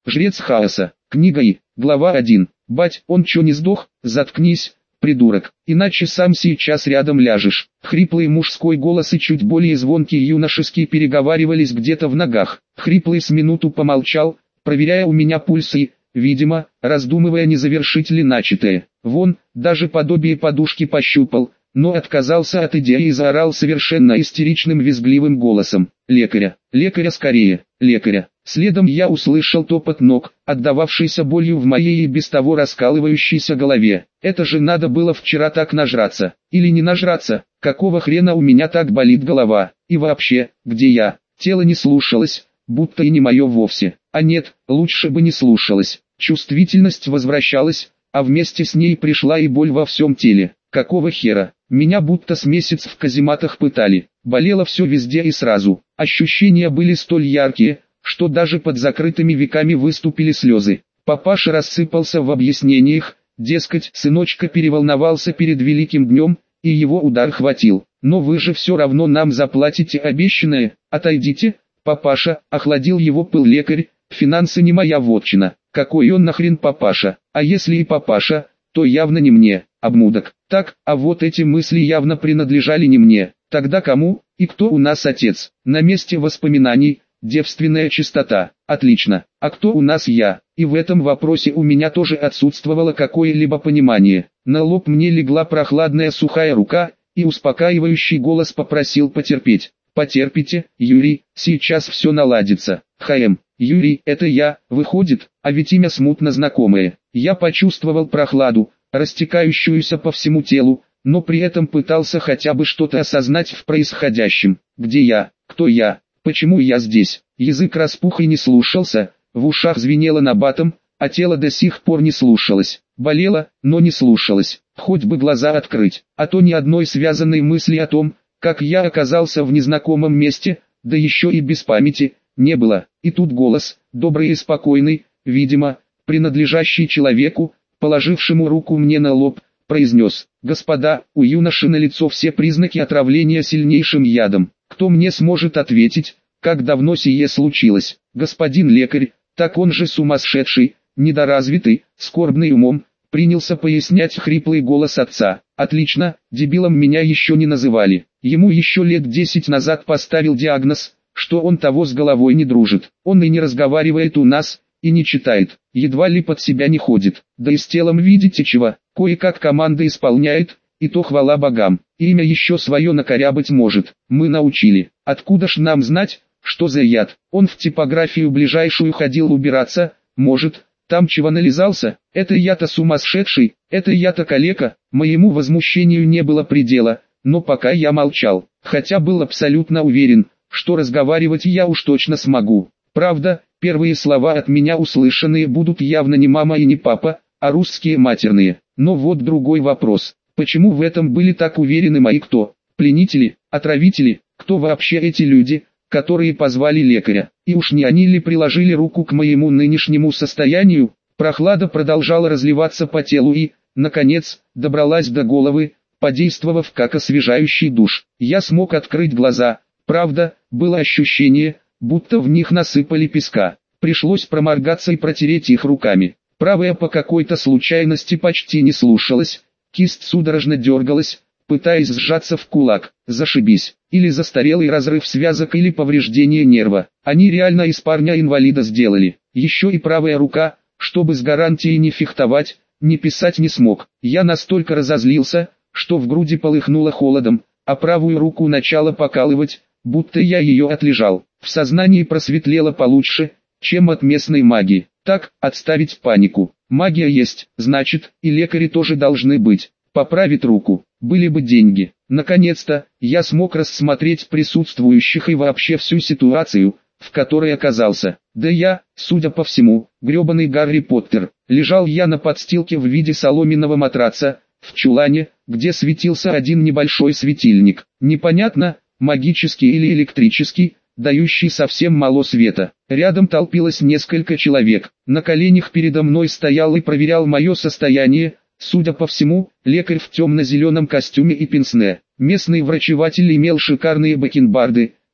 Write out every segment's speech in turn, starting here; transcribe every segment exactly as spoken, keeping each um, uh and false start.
Жрец хаоса. Книга И. Глава один. Бать, он чё не сдох? Заткнись, придурок, иначе сам сейчас рядом ляжешь. Хриплый мужской голос и чуть более звонкий юношеский переговаривались где-то в ногах. Хриплый с минуту помолчал, проверяя у меня пульс и, видимо, раздумывая, не завершить ли начатое. Вон, даже подобие подушки пощупал, но отказался от идеи и заорал совершенно истеричным визгливым голосом: «Лекаря! Лекаря скорее! Лекаря!» Следом я услышал топот ног, отдававшийся болью в моей и без того раскалывающейся голове. Это же надо было вчера так нажраться. Или не нажраться, какого хрена у меня так болит голова? И вообще, где я? Тело не слушалось, будто и не мое вовсе. А нет, лучше бы не слушалось. Чувствительность возвращалась, а вместе с ней пришла и боль во всем теле. Какого хера? Меня будто с месяц в казематах пытали. Болело все везде и сразу. Ощущения были столь яркие, что даже под закрытыми веками выступили слезы. Папаша рассыпался в объяснениях, дескать, сыночка переволновался перед великим днем, и его удар хватил. Но вы же все равно нам заплатите обещанное, отойдите, папаша, охладил его пыл лекарь, финансы не моя вотчина. Какой он нахрен папаша? А если и папаша, то явно не мне, обмудок. Так, а вот эти мысли явно принадлежали не мне. Тогда кому, и кто у нас отец? На месте воспоминаний девственная чистота. Отлично. А кто у нас я? И в этом вопросе у меня тоже отсутствовало какое-либо понимание. На лоб мне легла прохладная сухая рука, и успокаивающий голос попросил потерпеть. Потерпите, Юрий, сейчас все наладится. ХМ. Юрий, это я, выходит, а ведь имя смутно знакомое. Я почувствовал прохладу, растекающуюся по всему телу, но при этом пытался хотя бы что-то осознать в происходящем. Где я? Кто я? Почему я здесь? Язык распух и не слушался, в ушах звенело набатом, а тело до сих пор не слушалось. Болело, но не слушалось. Хоть бы глаза открыть, а то ни одной связанной мысли о том, как я оказался в незнакомом месте, да еще и без памяти, не было. И тут голос, добрый и спокойный, видимо, принадлежащий человеку, положившему руку мне на лоб, произнес: «Господа, у юноши на лицо все признаки отравления сильнейшим ядом. Кто мне сможет ответить, как давно сие случилось? Господин лекарь, так он же сумасшедший, недоразвитый, скорбный умом», принялся пояснять хриплый голос отца. «Отлично, дебилом меня еще не называли. Ему еще лет десять назад поставил диагноз, что он того с головой не дружит. Он и не разговаривает у нас, и не читает, едва ли под себя не ходит. Да и с телом видите чего, кое-как команды исполняет, и то хвала богам. Имя еще свое накорябать может, мы научили. Откуда ж нам знать, что за яд? Он в типографию ближайшую ходил убираться, может, там чего нализался? Это я-то сумасшедший, это я-то калека». Моему возмущению не было предела, но пока я молчал, хотя был абсолютно уверен, что разговаривать я уж точно смогу. Правда, первые слова от меня услышанные будут явно не мама и не папа, а русские матерные. Но вот другой вопрос. Почему в этом были так уверены мои кто? Пленители, отравители, кто вообще эти люди, которые позвали лекаря? И уж не они ли приложили руку к моему нынешнему состоянию? Прохлада продолжала разливаться по телу и, наконец, добралась до головы, подействовав как освежающий душ. Я смог открыть глаза. Правда, было ощущение, будто в них насыпали песка. Пришлось проморгаться и протереть их руками. Правая по какой-то случайности почти не слушалась, кисть судорожно дергалась, пытаясь сжаться в кулак. Зашибись. Или застарелый разрыв связок, или повреждение нерва. Они реально из парня-инвалида сделали. Еще и правая рука, чтобы с гарантией не фехтовать, не писать не смог. Я настолько разозлился, что в груди полыхнуло холодом, а правую руку начало покалывать, будто я ее отлежал. В сознании просветлело получше, чем от местной магии. Так, отставить панику. Магия есть, значит, и лекари тоже должны быть. Поправить руку, были бы деньги. Наконец-то, я смог рассмотреть присутствующих и вообще всю ситуацию, в которой оказался. Да я, судя по всему, гребаный Гарри Поттер. Лежал я на подстилке в виде соломенного матраца, в чулане, где светился один небольшой светильник. Непонятно, магический или электрический, дающий совсем мало света. Рядом толпилось несколько человек. На коленях передо мной стоял и проверял мое состояние, судя по всему, лекарь в темно-зеленом костюме и пенсне. Местный врачеватель имел шикарные бакенбарды,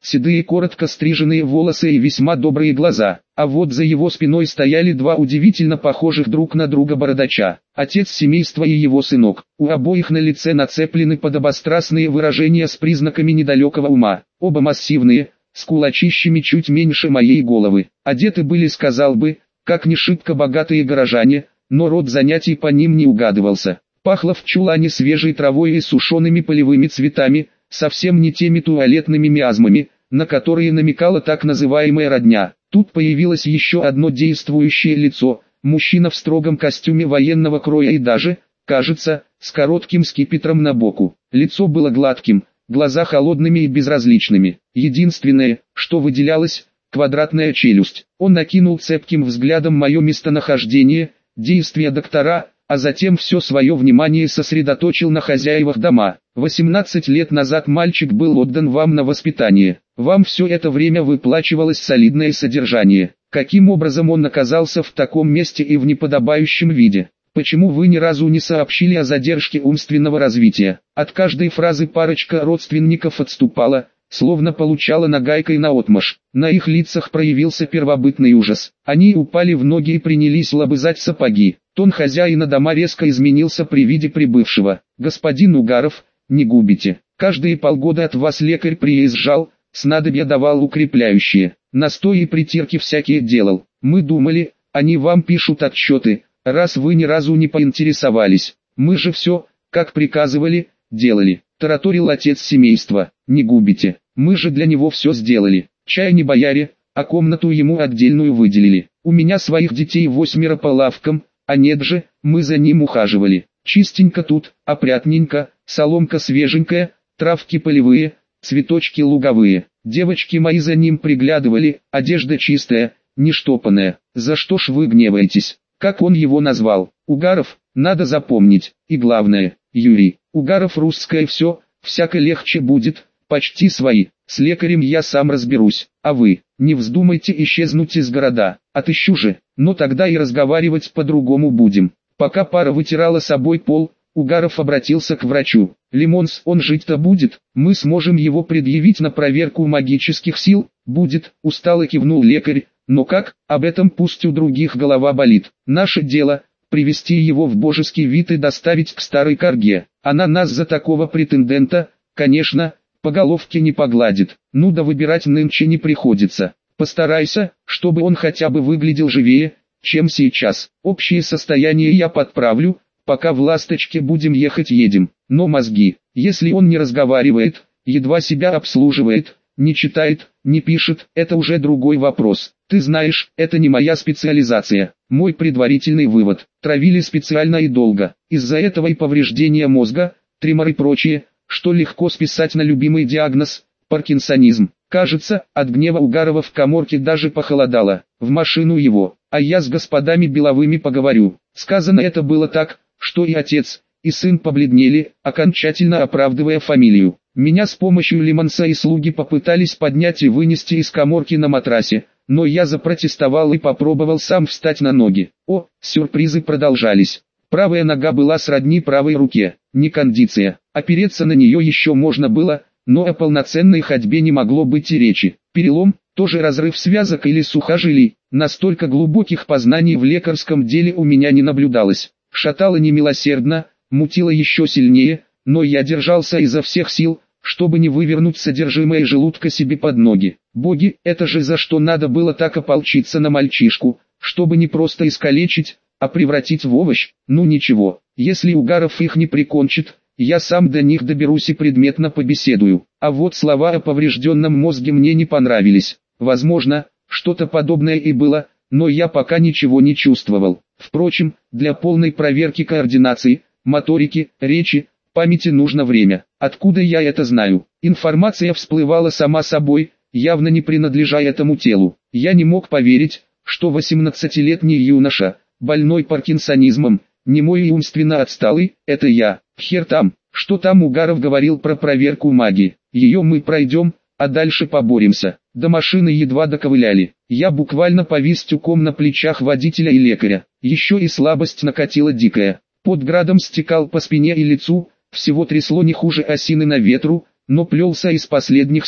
седые коротко стриженные волосы и весьма добрые глаза. А вот за его спиной стояли два удивительно похожих друг на друга бородача, отец семейства и его сынок. У обоих на лице нацеплены подобострастные выражения с признаками недалекого ума, оба массивные, с кулачищами чуть меньше моей головы. Одеты были, сказал бы, как не шибко богатые горожане, но род занятий по ним не угадывался. Пахло в чулане свежей травой и сушеными полевыми цветами, совсем не теми туалетными миазмами, на которые намекала так называемая родня. Тут появилось еще одно действующее лицо, мужчина в строгом костюме военного кроя и даже, кажется, с коротким скипетром на боку. Лицо было гладким, глаза холодными и безразличными. Единственное, что выделялось, квадратная челюсть. Он накинул цепким взглядом мое местонахождение, действия доктора, а затем все свое внимание сосредоточил на хозяевах дома. восемнадцать лет назад мальчик был отдан вам на воспитание. Вам все это время выплачивалось солидное содержание. Каким образом он оказался в таком месте и в неподобающем виде? Почему вы ни разу не сообщили о задержке умственного развития? От каждой фразы парочка родственников отступала, словно получала нагайкой наотмашь. На их лицах проявился первобытный ужас. Они упали в ноги и принялись лобызать сапоги. Тон хозяина дома резко изменился при виде прибывшего. «Господин Угаров, не губите. Каждые полгода от вас лекарь приезжал, снадобья давал укрепляющие, настои и притирки всякие делал. Мы думали, они вам пишут отчеты, раз вы ни разу не поинтересовались. Мы же все, как приказывали, делали», — тараторил отец семейства. «Не губите. Мы же для него все сделали. Чай не бояре, а комнату ему отдельную выделили. У меня своих детей восьмеро по лавкам, а нет же, мы за ним ухаживали. Чистенько тут, опрятненько, соломка свеженькая, травки полевые, цветочки луговые. Девочки мои за ним приглядывали, одежда чистая, не штопанная. За что ж вы гневаетесь? Как он его назвал? Угаров, надо запомнить. И главное, Юрий, Угаров русское все, всяко легче будет, почти свои. С лекарем я сам разберусь, а вы, не вздумайте исчезнуть из города. Отыщу же, но тогда и разговаривать по-другому будем». Пока пара вытирала собой пол, Угаров обратился к врачу. «Лимонс, он жить-то будет, мы сможем его предъявить на проверку магических сил?» «Будет», устало кивнул лекарь, «но как, об этом пусть у других голова болит. Наше дело, привести его в божеский вид и доставить к старой карге. Она нас за такого претендента, конечно, по головке не погладит. Ну да выбирать нынче не приходится. Постарайся, чтобы он хотя бы выглядел живее, чем сейчас. Общее состояние я подправлю, пока в «Ласточке» будем ехать едем. Но мозги, если он не разговаривает, едва себя обслуживает, не читает, не пишет, это уже другой вопрос. Ты знаешь, это не моя специализация. Мой предварительный вывод. Травили специально и долго. Из-за этого и повреждения мозга, тремор и прочее, что легко списать на любимый диагноз – паркинсонизм. Кажется, от гнева Угарова в каморке даже похолодало. В машину его, а я с господами Беловыми поговорю. Сказано это было так, что и отец, и сын побледнели, окончательно оправдывая фамилию. Меня с помощью Лимонса и слуги попытались поднять и вынести из каморки на матрасе, но я запротестовал и попробовал сам встать на ноги. О, сюрпризы продолжались. Правая нога была сродни правой руке, не кондиция. Опереться на нее еще можно было, но о полноценной ходьбе не могло быть и речи. Перелом, тоже разрыв связок или сухожилий, настолько глубоких познаний в лекарском деле у меня не наблюдалось. Шатало немилосердно, мутило еще сильнее, но я держался изо всех сил, чтобы не вывернуть содержимое желудка себе под ноги. Боги, это же за что надо было так ополчиться на мальчишку, чтобы не просто искалечить, а превратить в овощ. Ну ничего, если Угаров их не прикончит, я сам до них доберусь и предметно побеседую. А вот слова о поврежденном мозге мне не понравились. Возможно, что-то подобное и было, но я пока ничего не чувствовал. Впрочем, для полной проверки координации, моторики, речи, памяти нужно время. Откуда я это знаю? Информация всплывала сама собой, явно не принадлежа этому телу. Я не мог поверить, что восемнадцатилетний юноша, больной паркинсонизмом, немой и умственно отсталый, это я. Хер там, что там Угаров говорил про проверку магии. Ее мы пройдем, а дальше поборемся. До машины едва доковыляли. Я буквально повис тюком на плечах водителя и лекаря. Еще и слабость накатила дикая. Под градом стекал по спине и лицу, всего трясло не хуже осины на ветру, но плелся из последних сил.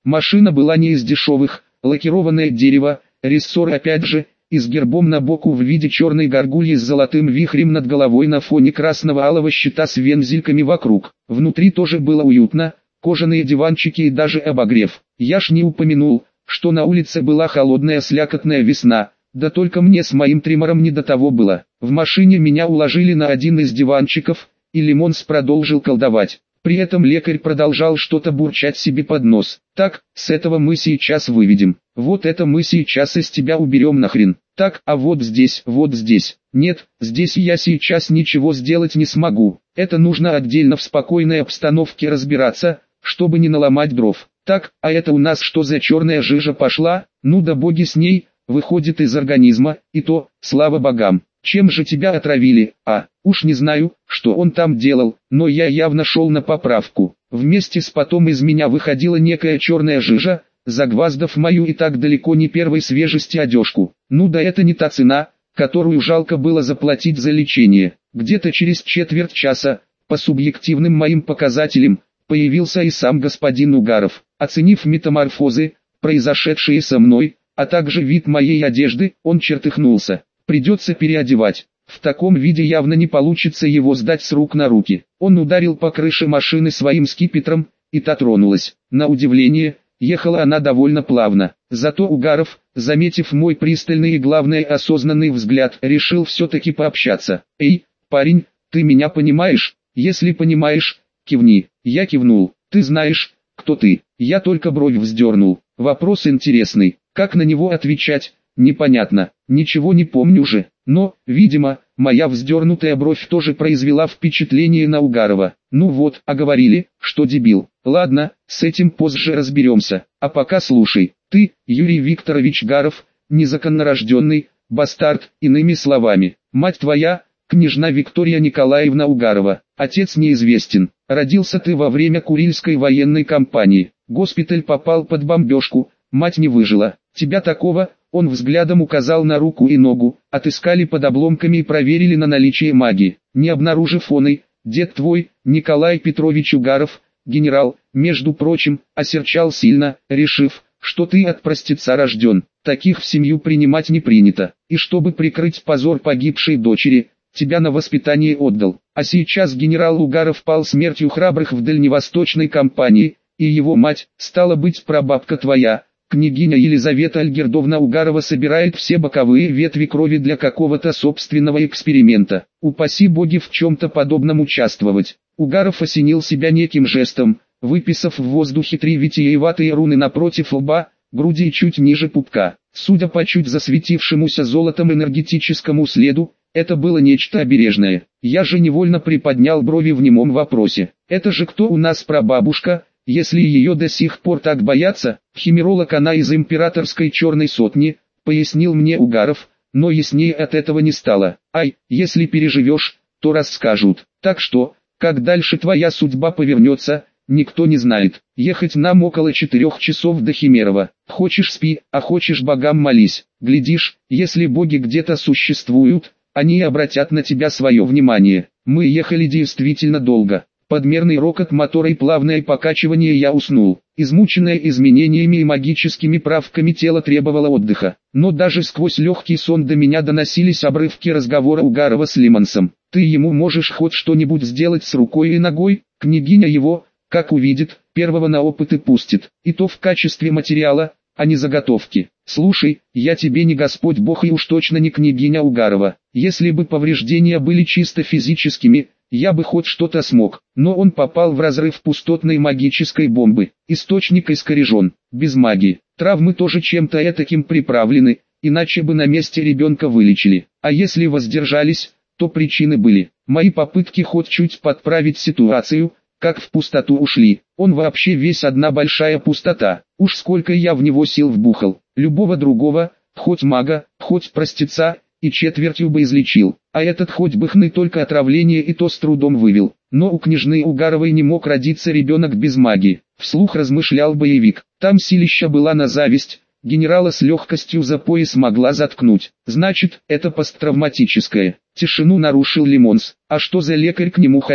Машина была не из дешевых, лакированное дерево, рессор опять же, и с гербом на боку в виде черной горгульи с золотым вихрем над головой на фоне красно-алого щита с вензельками вокруг. Внутри тоже было уютно, кожаные диванчики и даже обогрев. Я ж не упомянул, что на улице была холодная слякотная весна, да только мне с моим триммером не до того было. В машине меня уложили на один из диванчиков, и Лимонс продолжил колдовать. При этом лекарь продолжал что-то бурчать себе под нос. Так, с этого мы сейчас выведем. Вот это мы сейчас из тебя уберем нахрен. Так, а вот здесь, вот здесь. Нет, здесь я сейчас ничего сделать не смогу. Это нужно отдельно в спокойной обстановке разбираться, чтобы не наломать дров. Так, а это у нас что за черная жижа пошла? Ну да боги с ней, выходит из организма, и то, слава богам. Чем же тебя отравили? А, уж не знаю, что он там делал, но я явно шел на поправку. Вместе с потом из меня выходила некая черная жижа, загваздав мою и так далеко не первой свежести одежку. Ну да это не та цена, которую жалко было заплатить за лечение. Где-то через четверть часа, по субъективным моим показателям, появился и сам господин Угаров. Оценив метаморфозы, произошедшие со мной, а также вид моей одежды, он чертыхнулся. Придется переодевать. В таком виде явно не получится его сдать с рук на руки. Он ударил по крыше машины своим скипетром, и та тронулась. На удивление, ехала она довольно плавно. Зато Угаров, заметив мой пристальный и главное осознанный взгляд, решил все-таки пообщаться. «Эй, парень, ты меня понимаешь? Если понимаешь, кивни». Я кивнул. «Ты знаешь, кто ты?» Я только бровь вздернул. Вопрос интересный. Как на него отвечать? Непонятно, ничего не помню же, но, видимо, моя вздернутая бровь тоже произвела впечатление на Угарова. Ну вот, а говорили, что дебил. Ладно, с этим позже разберемся, а пока слушай. Ты, Юрий Викторович Гаров, незаконнорожденный, бастард, иными словами. Мать твоя, княжна Виктория Николаевна Угарова, отец неизвестен. Родился ты во время Курильской военной кампании. Госпиталь попал под бомбежку, мать не выжила. Тебя такого... Он взглядом указал на руку и ногу, отыскали под обломками и проверили на наличие магии. Не обнаружив оной, дед твой, Николай Петрович Угаров, генерал, между прочим, осерчал сильно, решив, что ты от простеца рожден. Таких в семью принимать не принято. И чтобы прикрыть позор погибшей дочери, тебя на воспитание отдал. А сейчас генерал Угаров пал смертью храбрых в дальневосточной кампании, и его мать, стала быть прабабка твоя. Княгиня Елизавета Альгердовна Угарова собирает все боковые ветви крови для какого-то собственного эксперимента. Упаси боги в чем-то подобном участвовать. Угаров осенил себя неким жестом, выписав в воздухе три витиеватые руны напротив лба, груди и чуть ниже пупка. Судя по чуть засветившемуся золотом энергетическому следу, это было нечто обережное. Я же невольно приподнял брови в немом вопросе. Это же кто у нас прабабушка? Если ее до сих пор так боятся, химеролог она из императорской черной сотни, пояснил мне Угаров, но яснее от этого не стало. Ай, если переживешь, то расскажут. Так что, как дальше твоя судьба повернется, никто не знает. Ехать нам около четырех часов до Химерова. Хочешь спи, а хочешь богам молись. Глядишь, если боги где-то существуют, они обратят на тебя свое внимание. Мы ехали действительно долго. Подмерный рокот мотора и плавное покачивание я уснул. Измученное изменениями и магическими правками тело требовало отдыха. Но даже сквозь легкий сон до меня доносились обрывки разговора Угарова с Лимонсом. Ты ему можешь хоть что-нибудь сделать с рукой и ногой? Княгиня его, как увидит, первого на опыт и пустит. И то в качестве материала, а не заготовки. Слушай, я тебе не Господь Бог и уж точно не княгиня Угарова. Если бы повреждения были чисто физическими, я бы хоть что-то смог, но он попал в разрыв пустотной магической бомбы. Источник искорежен, без магии. Травмы тоже чем-то этаким приправлены, иначе бы на месте ребенка вылечили. А если воздержались, то причины были. Мои попытки хоть чуть подправить ситуацию, как в пустоту ушли. Он вообще весь одна большая пустота. Уж сколько я в него сил вбухал. Любого другого, хоть мага, хоть простеца, и четвертью бы излечил, а этот хоть бы хны только отравление и то с трудом вывел. Но у княжны Угаровой не мог родиться ребенок без магии, вслух размышлял боевик. Там силища была на зависть, генерала с легкостью за пояс могла заткнуть. Значит, это посттравматическое. Тишину нарушил Лимонс. А что за лекарь к нему ходил?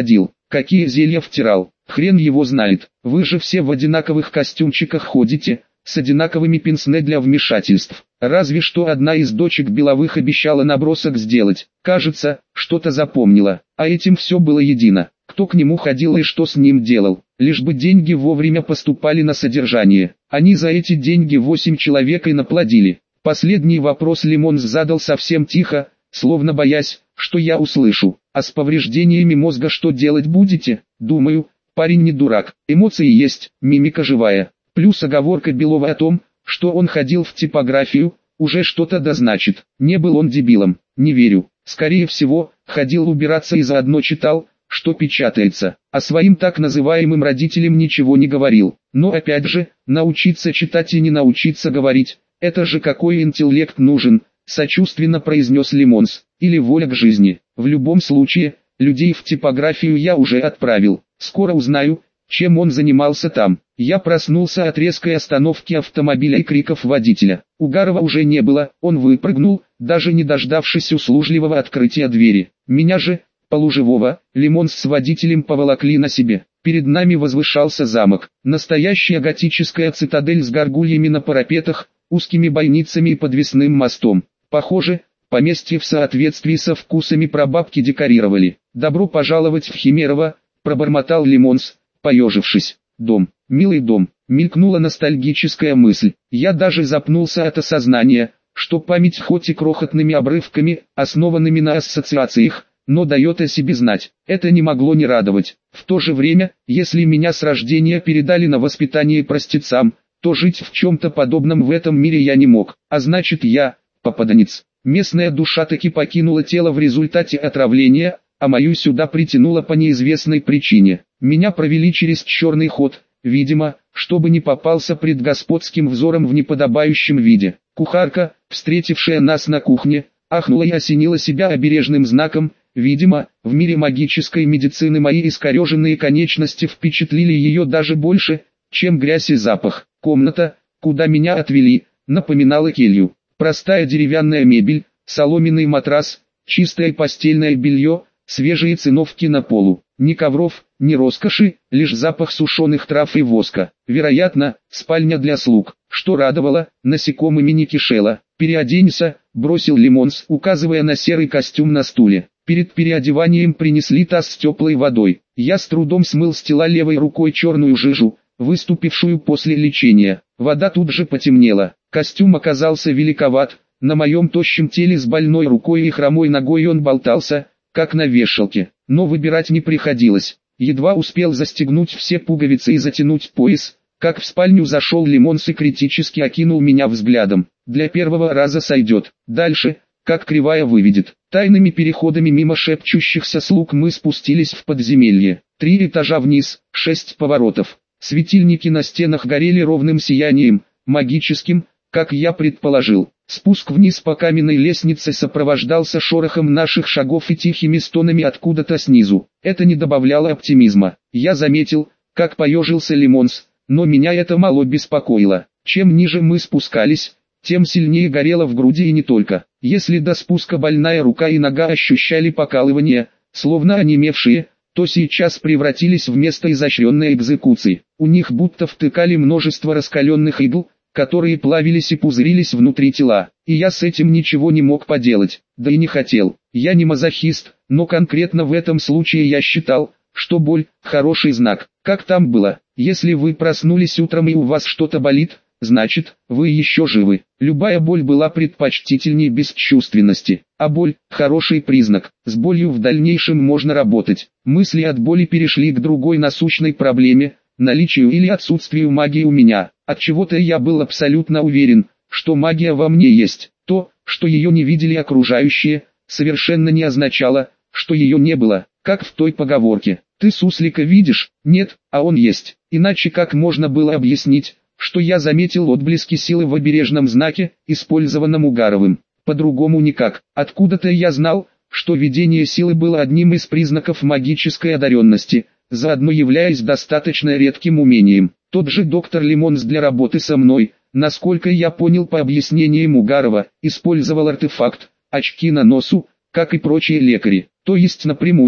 какие зелья втирал, хрен его знает. Вы же все в одинаковых костюмчиках ходите, с одинаковыми пенсне для вмешательств. Разве что одна из дочек Беловых обещала набросок сделать. Кажется, что-то запомнила, а этим все было едино. Кто к нему ходил и что с ним делал, лишь бы деньги вовремя поступали на содержание. Они за эти деньги восемь человек и наплодили. Последний вопрос Лимонс задал совсем тихо, словно боясь, что я услышу. А с повреждениями мозга что делать будете? Думаю, парень не дурак, эмоции есть, мимика живая. Плюс оговорка Белова о том, что он ходил в типографию, уже что-то да значит. Не был он дебилом, не верю. Скорее всего, ходил убираться и заодно читал, что печатается, а своим так называемым родителям ничего не говорил. Но опять же, научиться читать и не научиться говорить, это же какой интеллект нужен, сочувственно произнес Лимонс, или воля к жизни. В любом случае, людей в типографию я уже отправил, скоро узнаю, чем он занимался там. Я проснулся от резкой остановки автомобиля и криков водителя. Угарова уже не было, он выпрыгнул, даже не дождавшись услужливого открытия двери. Меня же, полуживого, Лимонс с водителем поволокли на себе. Перед нами возвышался замок, настоящая готическая цитадель с горгульями на парапетах, узкими бойницами и подвесным мостом. Похоже, поместье в соответствии со вкусами прабабки декорировали. «Добро пожаловать в Химерово», — пробормотал Лимонс, поежившись. «Дом, милый дом», — мелькнула ностальгическая мысль. Я даже запнулся от осознания, что память хоть и крохотными обрывками, основанными на ассоциациях, но дает о себе знать. Это не могло не радовать. В то же время, если меня с рождения передали на воспитание простецам, то жить в чем-то подобном в этом мире я не мог. А значит я, попаданец. Местная душа таки покинула тело в результате отравления, а мою сюда притянуло по неизвестной причине. Меня провели через черный ход, видимо, чтобы не попался пред господским взором в неподобающем виде. Кухарка, встретившая нас на кухне, ахнула и осенила себя обережным знаком. Видимо, в мире магической медицины мои искореженные конечности впечатлили ее даже больше, чем грязь и запах. Комната, куда меня отвели, напоминала келью. Простая деревянная мебель, соломенный матрас, чистое постельное белье, свежие циновки на полу. Ни ковров, ни роскоши, лишь запах сушеных трав и воска. Вероятно, спальня для слуг. Что радовало, насекомыми не кишело. «Переоденься», — бросил Лимонс, указывая на серый костюм на стуле. Перед переодеванием принесли таз с теплой водой. Я с трудом смыл с тела левой рукой черную жижу, выступившую после лечения. Вода тут же потемнела. Костюм оказался великоват. На моем тощем теле с больной рукой и хромой ногой он болтался, как на вешалке. Но выбирать не приходилось. Едва успел застегнуть все пуговицы и затянуть пояс, как в спальню зашел Лимонс и критически окинул меня взглядом. Для первого раза сойдет. Дальше, как кривая выведет. Тайными переходами мимо шепчущихся слуг мы спустились в подземелье. Три этажа вниз, шесть поворотов. Светильники на стенах горели ровным сиянием, магическим, как я предположил. Спуск вниз по каменной лестнице сопровождался шорохом наших шагов и тихими стонами откуда-то снизу. Это не добавляло оптимизма. Я заметил, как поежился Лимонс, но меня это мало беспокоило. Чем ниже мы спускались, тем сильнее горело в груди и не только. Если до спуска больная рука и нога ощущали покалывание, словно онемевшие, то сейчас превратились в место изощренной экзекуции. У них будто втыкали множество раскаленных игл, которые плавились и пузырились внутри тела. И я с этим ничего не мог поделать, да и не хотел. Я не мазохист, но конкретно в этом случае я считал, что боль – хороший знак. Как там было? Если вы проснулись утром и у вас что-то болит, значит, вы еще живы. Любая боль была предпочтительнее бесчувственности, а боль – хороший признак. С болью в дальнейшем можно работать. Мысли от боли перешли к другой насущной проблеме – наличию или отсутствию магии у меня. Отчего-то я был абсолютно уверен, что магия во мне есть. То, что ее не видели окружающие, совершенно не означало, что ее не было, как в той поговорке. Ты суслика видишь? Нет, а он есть. Иначе как можно было объяснить, что я заметил отблески силы в обережном знаке, использованном Угаровым? По-другому никак. Откуда-то я знал, что видение силы было одним из признаков магической одаренности, заодно являясь достаточно редким умением. Тот же доктор Лимонс для работы со мной, насколько я понял по объяснениям Угарова, использовал артефакт, очки на носу, как и прочие лекари, то есть напрямую,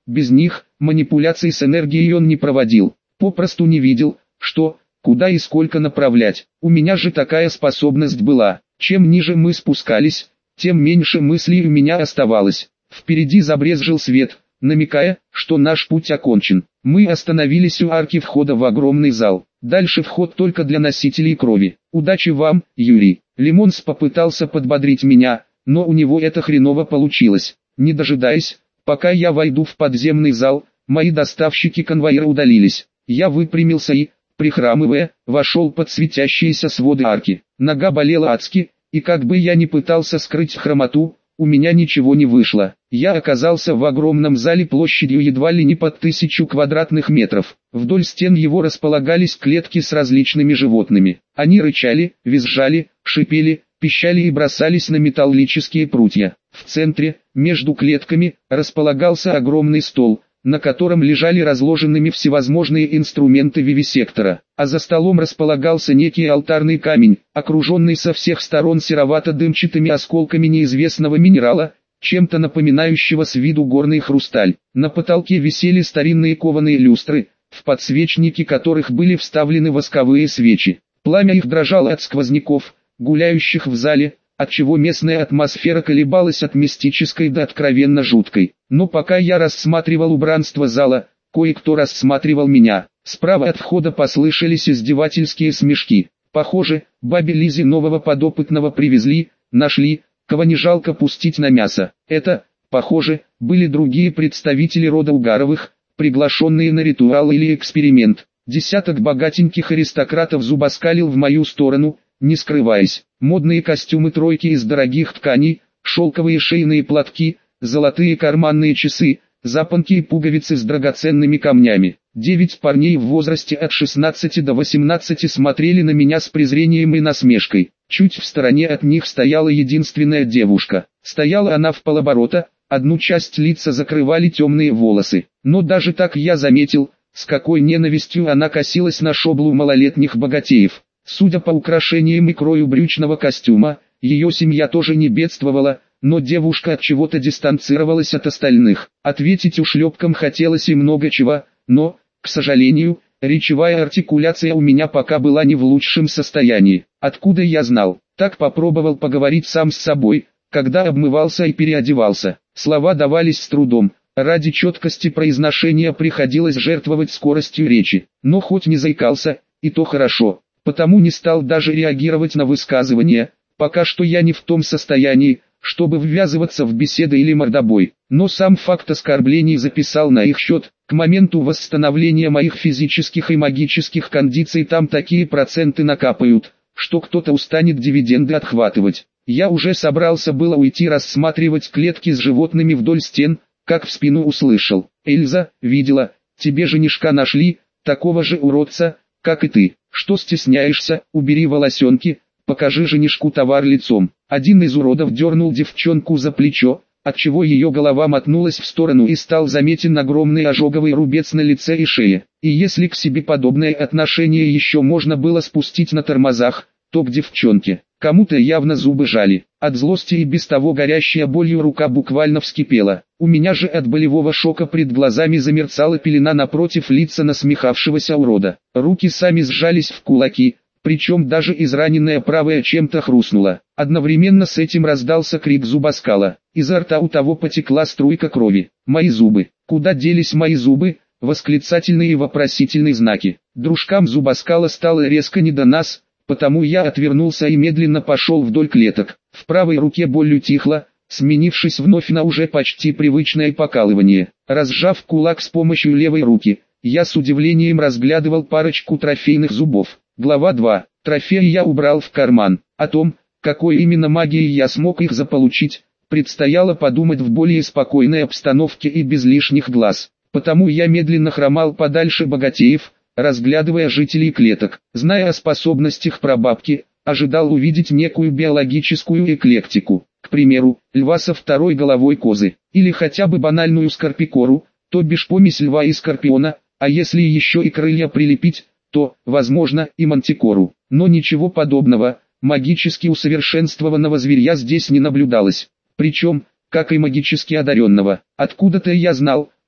Без них, манипуляций с энергией он не проводил. Попросту не видел, что, куда и сколько направлять. У меня же такая способность была. Чем ниже мы спускались, тем меньше мыслей у меня оставалось. Впереди забрезжил свет, намекая, что наш путь окончен. Мы остановились у арки входа в огромный зал. Дальше вход только для носителей крови. Удачи вам, Юрий. Лимонс попытался подбодрить меня, но у него это хреново получилось. Не дожидаясь, пока я войду в подземный зал, мои доставщики конвоира удалились. Я выпрямился и, прихрамывая, вошел под светящиеся своды арки. Нога болела адски, и как бы я ни пытался скрыть хромоту, у меня ничего не вышло. Я оказался в огромном зале площадью едва ли не под тысячу квадратных метров. Вдоль стен его располагались клетки с различными животными. Они рычали, визжали, шипели, пищали и бросались на металлические прутья. В центре, между клетками, располагался огромный стол, на котором лежали разложенными всевозможные инструменты вивисектора, а за столом располагался некий алтарный камень, окруженный со всех сторон серовато-дымчатыми осколками неизвестного минерала, чем-то напоминающего с виду горный хрусталь. На потолке висели старинные кованые люстры, в подсвечники которых были вставлены восковые свечи. Пламя их дрожало от сквозняков, гуляющих в зале, отчего местная атмосфера колебалась от мистической до откровенно жуткой. Но пока я рассматривал убранство зала, кое-кто рассматривал меня. Справа от входа послышались издевательские смешки. Похоже, бабе Лизе нового подопытного привезли, нашли, кого не жалко пустить на мясо. Это, похоже, были другие представители рода Угаровых, приглашенные на ритуал или эксперимент. Десяток богатеньких аристократов зубоскалил в мою сторону, не скрываясь. Модные костюмы тройки из дорогих тканей, шелковые шейные платки, золотые карманные часы, запонки и пуговицы с драгоценными камнями. Девять парней в возрасте от шестнадцати до восемнадцати смотрели на меня с презрением и насмешкой. Чуть в стороне от них стояла единственная девушка. Стояла она в полоборота, одну часть лица закрывали темные волосы. Но даже так я заметил, с какой ненавистью она косилась на шоблу малолетних богатеев. Судя по украшениям и крою брючного костюма, ее семья тоже не бедствовала, но девушка от чего-то дистанцировалась от остальных. Ответить ушлепкам хотелось и много чего, но, к сожалению, речевая артикуляция у меня пока была не в лучшем состоянии. Откуда я знал? Так попробовал поговорить сам с собой, когда обмывался и переодевался. Слова давались с трудом, ради четкости произношения приходилось жертвовать скоростью речи. Но хоть не заикался, и то хорошо. Потому не стал даже реагировать на высказывания, пока что я не в том состоянии, чтобы ввязываться в беседы или мордобой. Но сам факт оскорблений записал на их счет. К моменту восстановления моих физических и магических кондиций там такие проценты накапают, что кто-то устанет дивиденды отхватывать. Я уже собрался было уйти рассматривать клетки с животными вдоль стен, как в спину услышал: «Эльза, видела, тебе женишка нашли, такого же уродца, как и ты. Что стесняешься, убери волосенки, покажи женишку товар лицом». Один из уродов дернул девчонку за плечо, отчего ее голова мотнулась в сторону и стал заметен огромный ожоговый рубец на лице и шее. И если к себе подобное отношение еще можно было спустить на тормозах, то к девчонке. Кому-то явно зубы жали. От злости и без того горящая болью рука буквально вскипела. У меня же от болевого шока пред глазами замерцала пелена напротив лица насмехавшегося урода. Руки сами сжались в кулаки, причем даже израненная правая чем-то хрустнула. Одновременно с этим раздался крик зубоскала. Изо рта у того потекла струйка крови. «Мои зубы! Куда делись мои зубы?» Восклицательные и вопросительные знаки. Дружкам зубоскала стало резко не до нас, потому я отвернулся и медленно пошел вдоль клеток. В правой руке боль утихла, сменившись вновь на уже почти привычное покалывание. Разжав кулак с помощью левой руки, я с удивлением разглядывал парочку трофейных зубов. Глава два. Трофеи я убрал в карман. О том, какой именно магией я смог их заполучить, предстояло подумать в более спокойной обстановке и без лишних глаз. Потому я медленно хромал подальше богатеев, разглядывая жителей клеток. Зная о способностях прабабки, ожидал увидеть некую биологическую эклектику. К примеру, льва со второй головой козы, или хотя бы банальную скорпикору, то бишь помесь льва и скорпиона, а если еще и крылья прилепить, то, возможно, и мантикору. Но ничего подобного, магически усовершенствованного зверья здесь не наблюдалось. Причем, как и магически одаренного. Откуда-то я знал,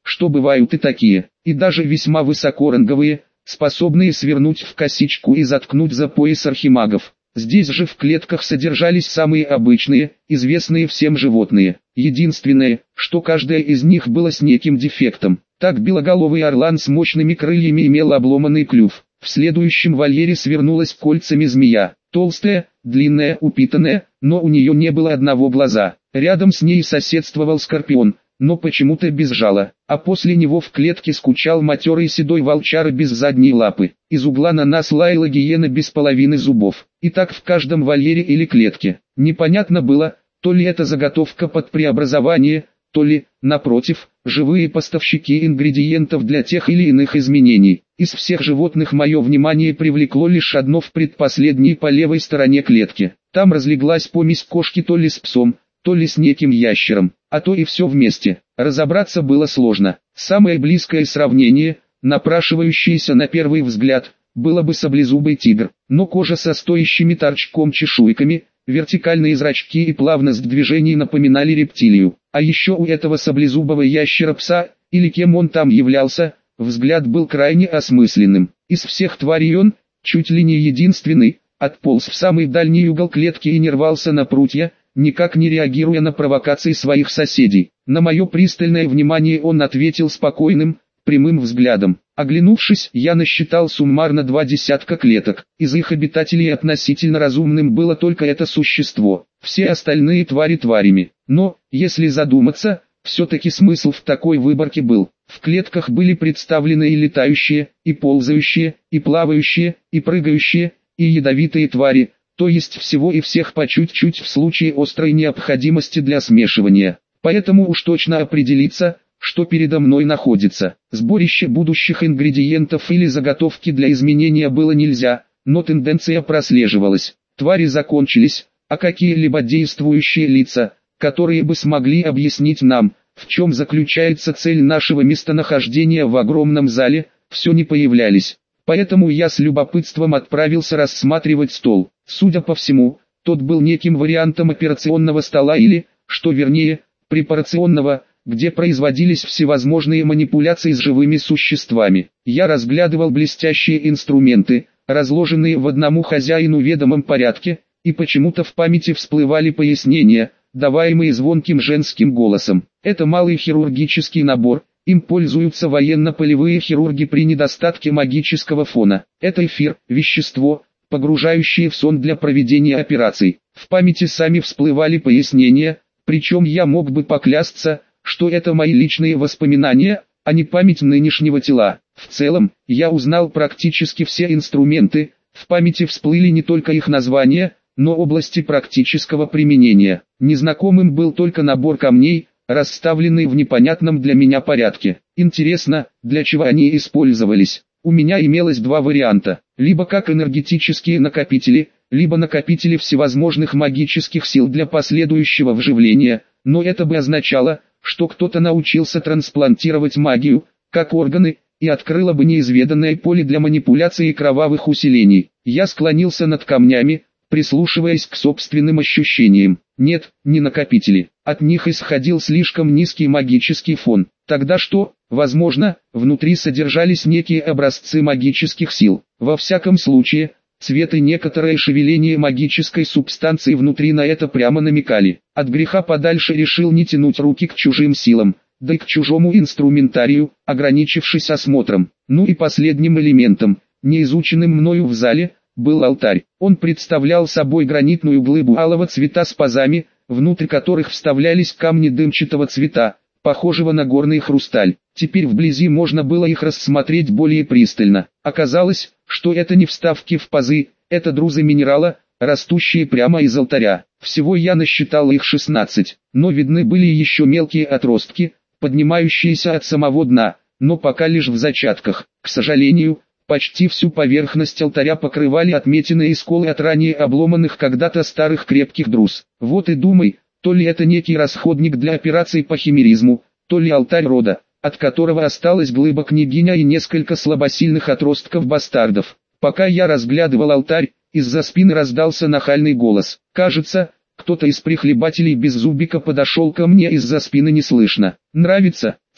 что бывают и такие, и даже весьма высокоранговые, способные свернуть в косичку и заткнуть за пояс архимагов. Здесь же в клетках содержались самые обычные, известные всем животные. Единственное, что каждая из них была с неким дефектом. Так белоголовый орлан с мощными крыльями имел обломанный клюв. В следующем вольере свернулась кольцами змея. Толстая, длинная, упитанная, но у нее не было одного глаза. Рядом с ней соседствовал скорпион, но почему-то без жала, а после него в клетке скучал матерый седой волчара без задней лапы. Из угла на нас лаяла гиена без половины зубов. И так в каждом вольере или клетке. Непонятно было, то ли это заготовка под преобразование, то ли, напротив, живые поставщики ингредиентов для тех или иных изменений. Из всех животных мое внимание привлекло лишь одно в предпоследней по левой стороне клетки. Там разлеглась помесь кошки то ли с псом, то ли с неким ящером, а то и все вместе. Разобраться было сложно. Самое близкое сравнение, напрашивающееся на первый взгляд, было бы саблезубый тигр, но кожа со стоящими торчком чешуйками, вертикальные зрачки и плавность движений напоминали рептилию. А еще у этого саблезубого ящера-пса, или кем он там являлся, взгляд был крайне осмысленным. Из всех тварей он, чуть ли не единственный, отполз в самый дальний угол клетки и не рвался на прутья, никак не реагируя на провокации своих соседей. На мое пристальное внимание он ответил спокойным, прямым взглядом. Оглянувшись, я насчитал суммарно два десятка клеток. Из их обитателей относительно разумным было только это существо. Все остальные твари тварями. Но, если задуматься, все-таки смысл в такой выборке был. В клетках были представлены и летающие, и ползающие, и плавающие, и прыгающие, и ядовитые твари, то есть всего и всех по чуть-чуть в случае острой необходимости для смешивания. Поэтому уж точно определиться, что передо мной находится. Сборище будущих ингредиентов или заготовки для изменения было нельзя, но тенденция прослеживалась. Твари закончились, а какие-либо действующие лица, которые бы смогли объяснить нам, в чем заключается цель нашего местонахождения в огромном зале, все не появлялись. Поэтому я с любопытством отправился рассматривать стол. Судя по всему, тот был неким вариантом операционного стола или, что вернее, препарационного, где производились всевозможные манипуляции с живыми существами. Я разглядывал блестящие инструменты, разложенные в одному хозяину ведомом порядке, и почему-то в памяти всплывали пояснения, даваемые звонким женским голосом. Это малый хирургический набор, им пользуются военно-полевые хирурги при недостатке магического фона. Это эфир, вещество, погружающее в сон для проведения операций. В памяти сами всплывали пояснения, причем я мог бы поклясться, что это мои личные воспоминания, а не память нынешнего тела. В целом, я узнал практически все инструменты, в памяти всплыли не только их названия, но области практического применения. Незнакомым был только набор камней, расставленный в непонятном для меня порядке. Интересно, для чего они использовались? У меня имелось два варианта, либо как энергетические накопители, либо накопители всевозможных магических сил для последующего вживления, но это бы означало, что кто-то научился трансплантировать магию, как органы, и открыло бы неизведанное поле для манипуляции и кровавых усилений. Я склонился над камнями, прислушиваясь к собственным ощущениям. Нет, не накопители. От них исходил слишком низкий магический фон. Тогда что? Возможно, внутри содержались некие образцы магических сил. Во всяком случае, цвет и некоторое шевеление магической субстанции внутри на это прямо намекали. От греха подальше решил не тянуть руки к чужим силам, да и к чужому инструментарию, ограничившись осмотром. Ну и последним элементом, неизученным мною в зале, был алтарь. Он представлял собой гранитную глыбу алого цвета с пазами, внутрь которых вставлялись камни дымчатого цвета, похожего на горный хрусталь. Теперь вблизи можно было их рассмотреть более пристально. Оказалось, что это не вставки в пазы, это друзы минерала, растущие прямо из алтаря. Всего я насчитал их шестнадцать, но видны были еще мелкие отростки, поднимающиеся от самого дна, но пока лишь в зачатках. К сожалению, почти всю поверхность алтаря покрывали отметины и сколы от ранее обломанных когда-то старых крепких друз. Вот и думай, то ли это некий расходник для операций по химеризму, то ли алтарь рода, от которого осталась глыба княгиня и несколько слабосильных отростков бастардов. Пока я разглядывал алтарь, из-за спины раздался нахальный голос. Кажется, кто-то из прихлебателей без зубика подошел ко мне из-за спины неслышно. «Нравится?» —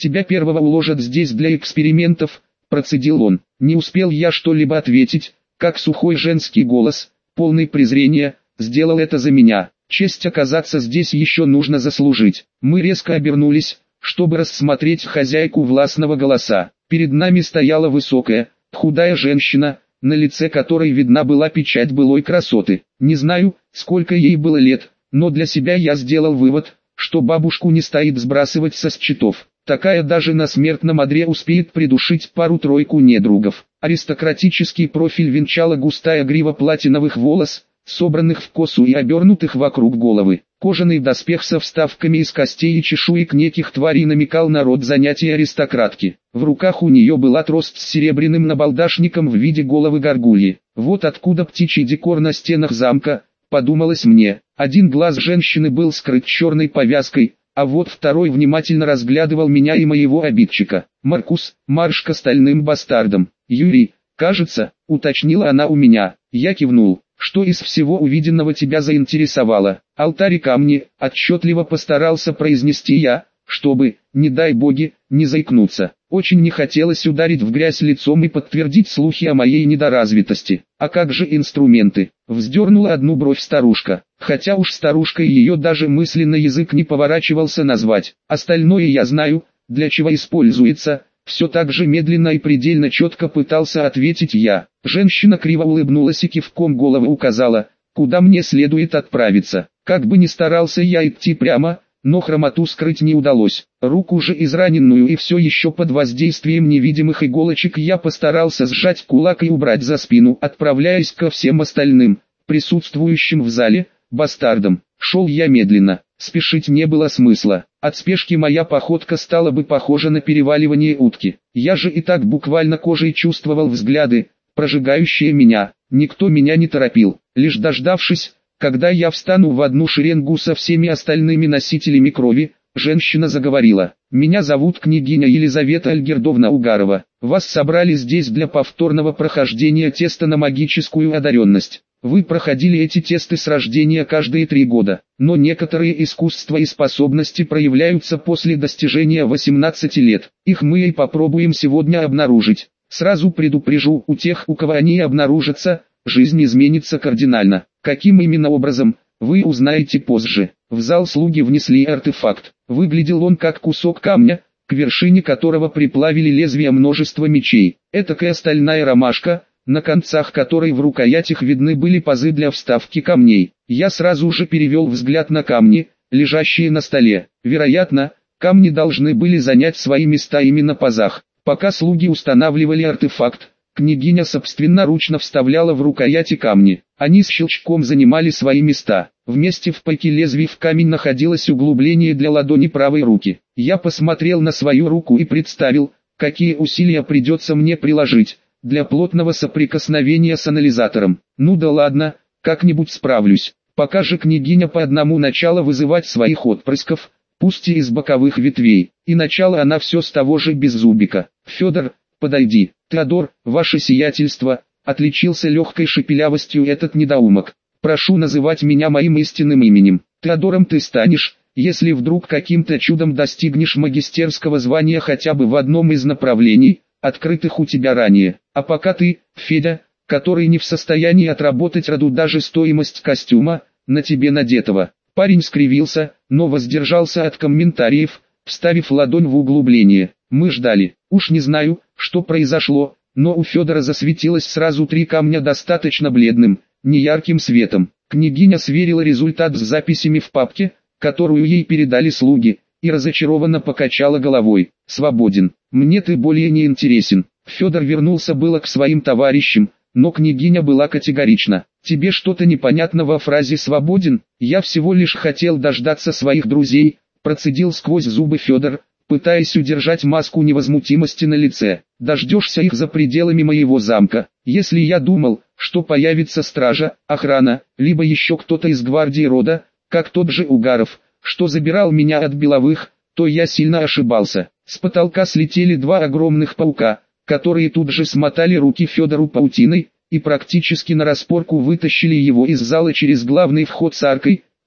тебя первого уложат здесь для экспериментов, процедил он. Не успел я что-либо ответить, как сухой женский голос, полный презрения, сделал это за меня. Честь оказаться здесь еще нужно заслужить. Мы резко обернулись, чтобы рассмотреть хозяйку властного голоса. Перед нами стояла высокая, худая женщина, на лице которой видна была печать былой красоты. Не знаю, сколько ей было лет, но для себя я сделал вывод, что бабушку не стоит сбрасывать со счетов. Такая даже на смертном одре успеет придушить пару-тройку недругов. Аристократический профиль венчала густая грива платиновых волос, собранных в косу и обернутых вокруг головы. Кожаный доспех со вставками из костей и чешуек неких тварей намекал на род занятий аристократки. В руках у нее была трость с серебряным набалдашником в виде головы горгульи. Вот откуда птичий декор на стенах замка, подумалось мне. Один глаз женщины был скрыт черной повязкой, а вот второй внимательно разглядывал меня и моего обидчика. «Маркус, марш к остальным бастардам. Юрий, кажется», — уточнила она у меня. Я кивнул. «Что из всего увиденного тебя заинтересовало?» «Алтарь и камни», — отчетливо постарался произнести я, чтобы, не дай боги, не заикнуться. Очень не хотелось ударить в грязь лицом и подтвердить слухи о моей недоразвитости. «А как же инструменты?» — вздернула одну бровь старушка. Хотя уж старушкой ее даже мысленно язык не поворачивался назвать. Остальное я знаю, для чего используется. Все так же медленно и предельно четко пытался ответить я. Женщина криво улыбнулась и кивком головы указала, куда мне следует отправиться. Как бы ни старался я идти прямо, но хромоту скрыть не удалось. Руку же израненную и все еще под воздействием невидимых иголочек я постарался сжать кулак и убрать за спину, отправляясь ко всем остальным, присутствующим в зале, бастардам. Шел я медленно, спешить не было смысла. От спешки моя походка стала бы похожа на переваливание утки. Я же и так буквально кожей чувствовал взгляды, прожигающие меня. Никто меня не торопил. Лишь дождавшись, когда я встану в одну шеренгу со всеми остальными носителями крови, женщина заговорила. «Меня зовут княгиня Елизавета Альгердовна Угарова. Вас собрали здесь для повторного прохождения теста на магическую одаренность. Вы проходили эти тесты с рождения каждые три года, но некоторые искусства и способности проявляются после достижения восемнадцати лет. Их мы и попробуем сегодня обнаружить. Сразу предупрежу, у тех, у кого они обнаружатся, жизнь изменится кардинально. Каким именно образом, вы узнаете позже». В зал слуги внесли артефакт. Выглядел он как кусок камня, к вершине которого приплавили лезвия множества мечей. Этакая стальная ромашка, на концах которой в рукоятях видны были пазы для вставки камней. Я сразу же перевел взгляд на камни, лежащие на столе. Вероятно, камни должны были занять свои места именно в пазах. Пока слуги устанавливали артефакт, княгиня собственноручно вставляла в рукояти камни. Они с щелчком занимали свои места. Вместе в пайке лезвий в камень находилось углубление для ладони правой руки. Я посмотрел на свою руку и представил, какие усилия придется мне приложить для плотного соприкосновения с анализатором. Ну да ладно, как-нибудь справлюсь. Пока же княгиня по одному начала вызывать своих отпрысков, пусть и из боковых ветвей. И начала она все с того же беззубика. «Федор, подойди». «Теодор, ваше сиятельство», отличился легкой шепелявостью этот недоумок. «Прошу называть меня моим истинным именем. Теодором ты станешь, если вдруг каким-то чудом достигнешь магистерского звания хотя бы в одном из направлений, открытых у тебя ранее. А пока ты, Федя, который не в состоянии отработать роду даже стоимость костюма, на тебе надетого». Парень скривился, но воздержался от комментариев, вставив ладонь в углубление. Мы ждали. Уж не знаю, что произошло, но у Федора засветилось сразу три камня достаточно бледным, неярким светом. Княгиня сверила результат с записями в папке, которую ей передали слуги, и разочарованно покачала головой. «Свободен. Мне ты более не интересен». Федор вернулся было к своим товарищам, но княгиня была категорична. «Тебе что-то непонятно во фразе «свободен»? Я всего лишь хотел дождаться своих друзей», процедил сквозь зубы Федор, пытаясь удержать маску невозмутимости на лице. «Дождешься их за пределами моего замка. Если я думал, что появится стража, охрана, либо еще кто-то из гвардии рода, как тот же Угаров, что забирал меня от Беловых, то я сильно ошибался». С потолка слетели два огромных паука, которые тут же смотали руки Федору паутиной, и практически на распорку вытащили его из зала через главный вход с аркой,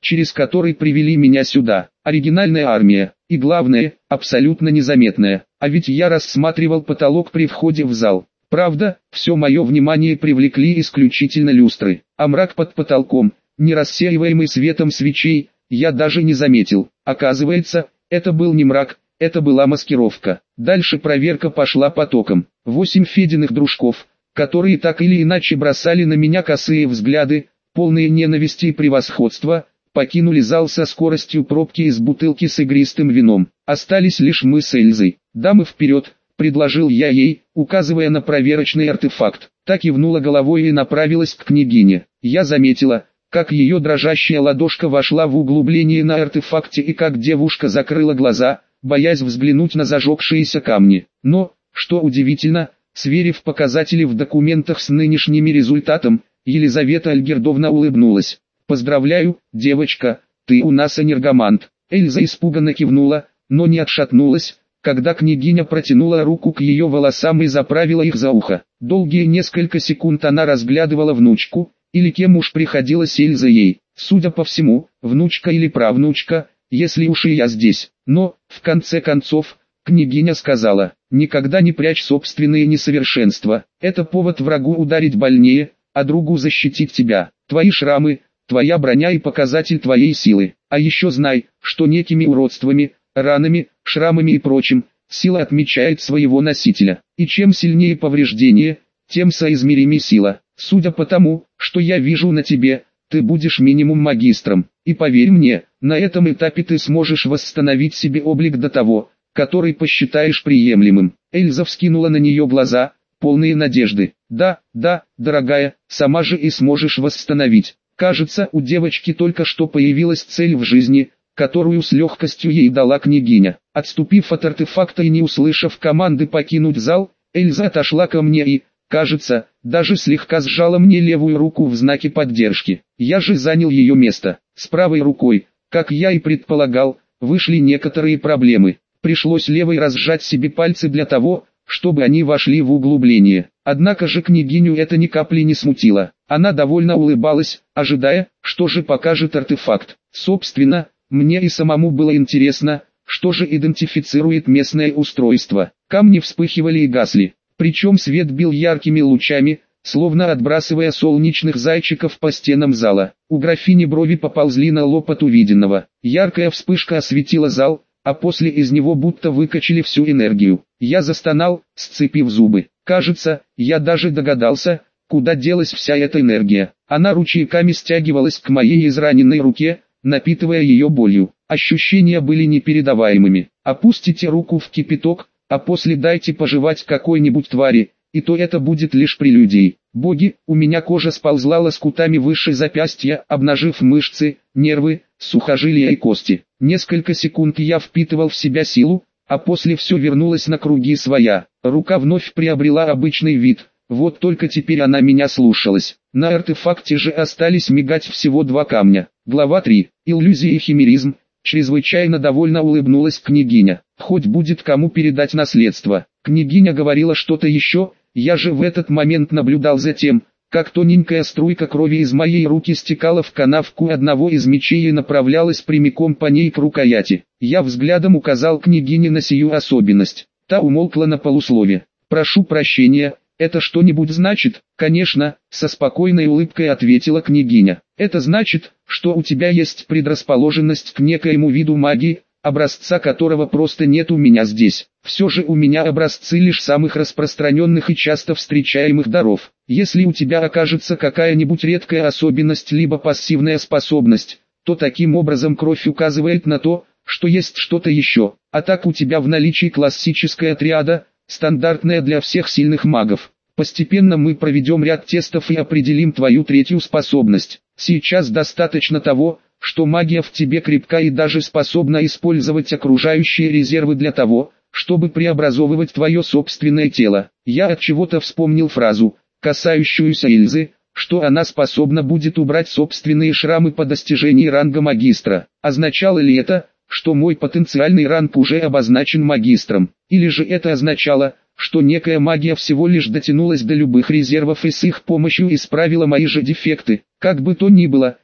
через который привели меня сюда. Оригинальная армия, и главное, абсолютно незаметная. А ведь я рассматривал потолок при входе в зал. Правда, все мое внимание привлекли исключительно люстры, а мрак под потолком, не рассеиваемый светом свечей, я даже не заметил. Оказывается, это был не мрак, это была маскировка. Дальше проверка пошла потоком. Восемь Фединых дружков, которые так или иначе бросали на меня косые взгляды, полные ненависти и превосходства, покинули зал со скоростью пробки из бутылки с игристым вином. Остались лишь мы с Эльзой. «Дамы, вперед!» — предложил я ей, указывая на проверочный артефакт. Та кивнула головой и направилась к княгине. Я заметила, как ее дрожащая ладошка вошла в углубление на артефакте и как девушка закрыла глаза, боясь взглянуть на зажегшиеся камни. Но, что удивительно, сверив показатели в документах с нынешними результатом, Елизавета Альгердовна улыбнулась. «Поздравляю, девочка, ты у нас энергомант». Эльза испуганно кивнула, но не отшатнулась, когда княгиня протянула руку к ее волосам и заправила их за ухо. Долгие несколько секунд она разглядывала внучку, или кем уж приходилось Эльза ей. Судя по всему, внучка или правнучка, если уж и я здесь. Но, в конце концов, княгиня сказала: «Никогда не прячь собственные несовершенства. Это повод врагу ударить больнее, а другу защитить тебя. Твои шрамы, твоя броня и показатель твоей силы. А еще знай, что некими уродствами, ранами, шрамами и прочим, сила отмечает своего носителя. И чем сильнее повреждение, тем соизмеримее сила. Судя по тому, что я вижу на тебе, ты будешь минимум магистром. И поверь мне, на этом этапе ты сможешь восстановить себе облик до того, который посчитаешь приемлемым». Эльза вскинула на нее глаза, полные надежды. «Да, да, дорогая, сама же и сможешь восстановить». Кажется, у девочки только что появилась цель в жизни, которую с легкостью ей дала княгиня. Отступив от артефакта и не услышав команды покинуть зал, Эльза отошла ко мне и, кажется, даже слегка сжала мне левую руку в знаке поддержки. Я же занял ее место. С правой рукой, как я и предполагал, вышли некоторые проблемы. Пришлось левой разжать себе пальцы для того, чтобы они вошли в углубление. Однако же княгиню это ни капли не смутило. Она довольно улыбалась, ожидая, что же покажет артефакт. Собственно, мне и самому было интересно, что же идентифицирует местное устройство. Камни вспыхивали и гасли, причем свет бил яркими лучами, словно отбрасывая солнечных зайчиков по стенам зала. У графини брови поползли на лоб от увиденного. Яркая вспышка осветила зал, а после из него будто выкачали всю энергию. Я застонал, сцепив зубы. Кажется, я даже догадался, куда делась вся эта энергия. Она ручейками стягивалась к моей израненной руке, напитывая ее болью. Ощущения были непередаваемыми. Опустите руку в кипяток, а после дайте пожевать какой-нибудь твари, и то это будет лишь прелюдией. Боги, у меня кожа сползла лоскутами выше запястья, обнажив мышцы, нервы, сухожилия и кости. Несколько секунд я впитывал в себя силу, а после все вернулось на круги своя. Рука вновь приобрела обычный вид, вот только теперь она меня слушалась. На артефакте же остались мигать всего два камня. Глава три. Иллюзия и химеризм. Чрезвычайно довольно улыбнулась княгиня. Хоть будет кому передать наследство. Княгиня говорила что-то еще, я же в этот момент наблюдал за тем, как тоненькая струйка крови из моей руки стекала в канавку одного из мечей и направлялась прямиком по ней к рукояти. Я взглядом указал княгине на сию особенность. Та умолкла на полуслове. «Прошу прощения, это что-нибудь значит?» «Конечно», — со спокойной улыбкой ответила княгиня. «Это значит, что у тебя есть предрасположенность к некоему виду магии, образца которого просто нет у меня здесь. Все же у меня образцы лишь самых распространенных и часто встречаемых даров. Если у тебя окажется какая-нибудь редкая особенность либо пассивная способность, то таким образом кровь указывает на то, что есть что-то еще. А так у тебя в наличии классическая триада, стандартная для всех сильных магов. Постепенно мы проведем ряд тестов и определим твою третью способность. Сейчас достаточно того, что магия в тебе крепка и даже способна использовать окружающие резервы для того, чтобы преобразовывать твое собственное тело». Я от чего-то вспомнил фразу, касающуюся Эльзы, что она способна будет убрать собственные шрамы по достижении ранга магистра. Означало ли это, что мой потенциальный ранг уже обозначен магистром? Или же это означало, что некая магия всего лишь дотянулась до любых резервов и с их помощью исправила мои же дефекты? Как бы то ни было,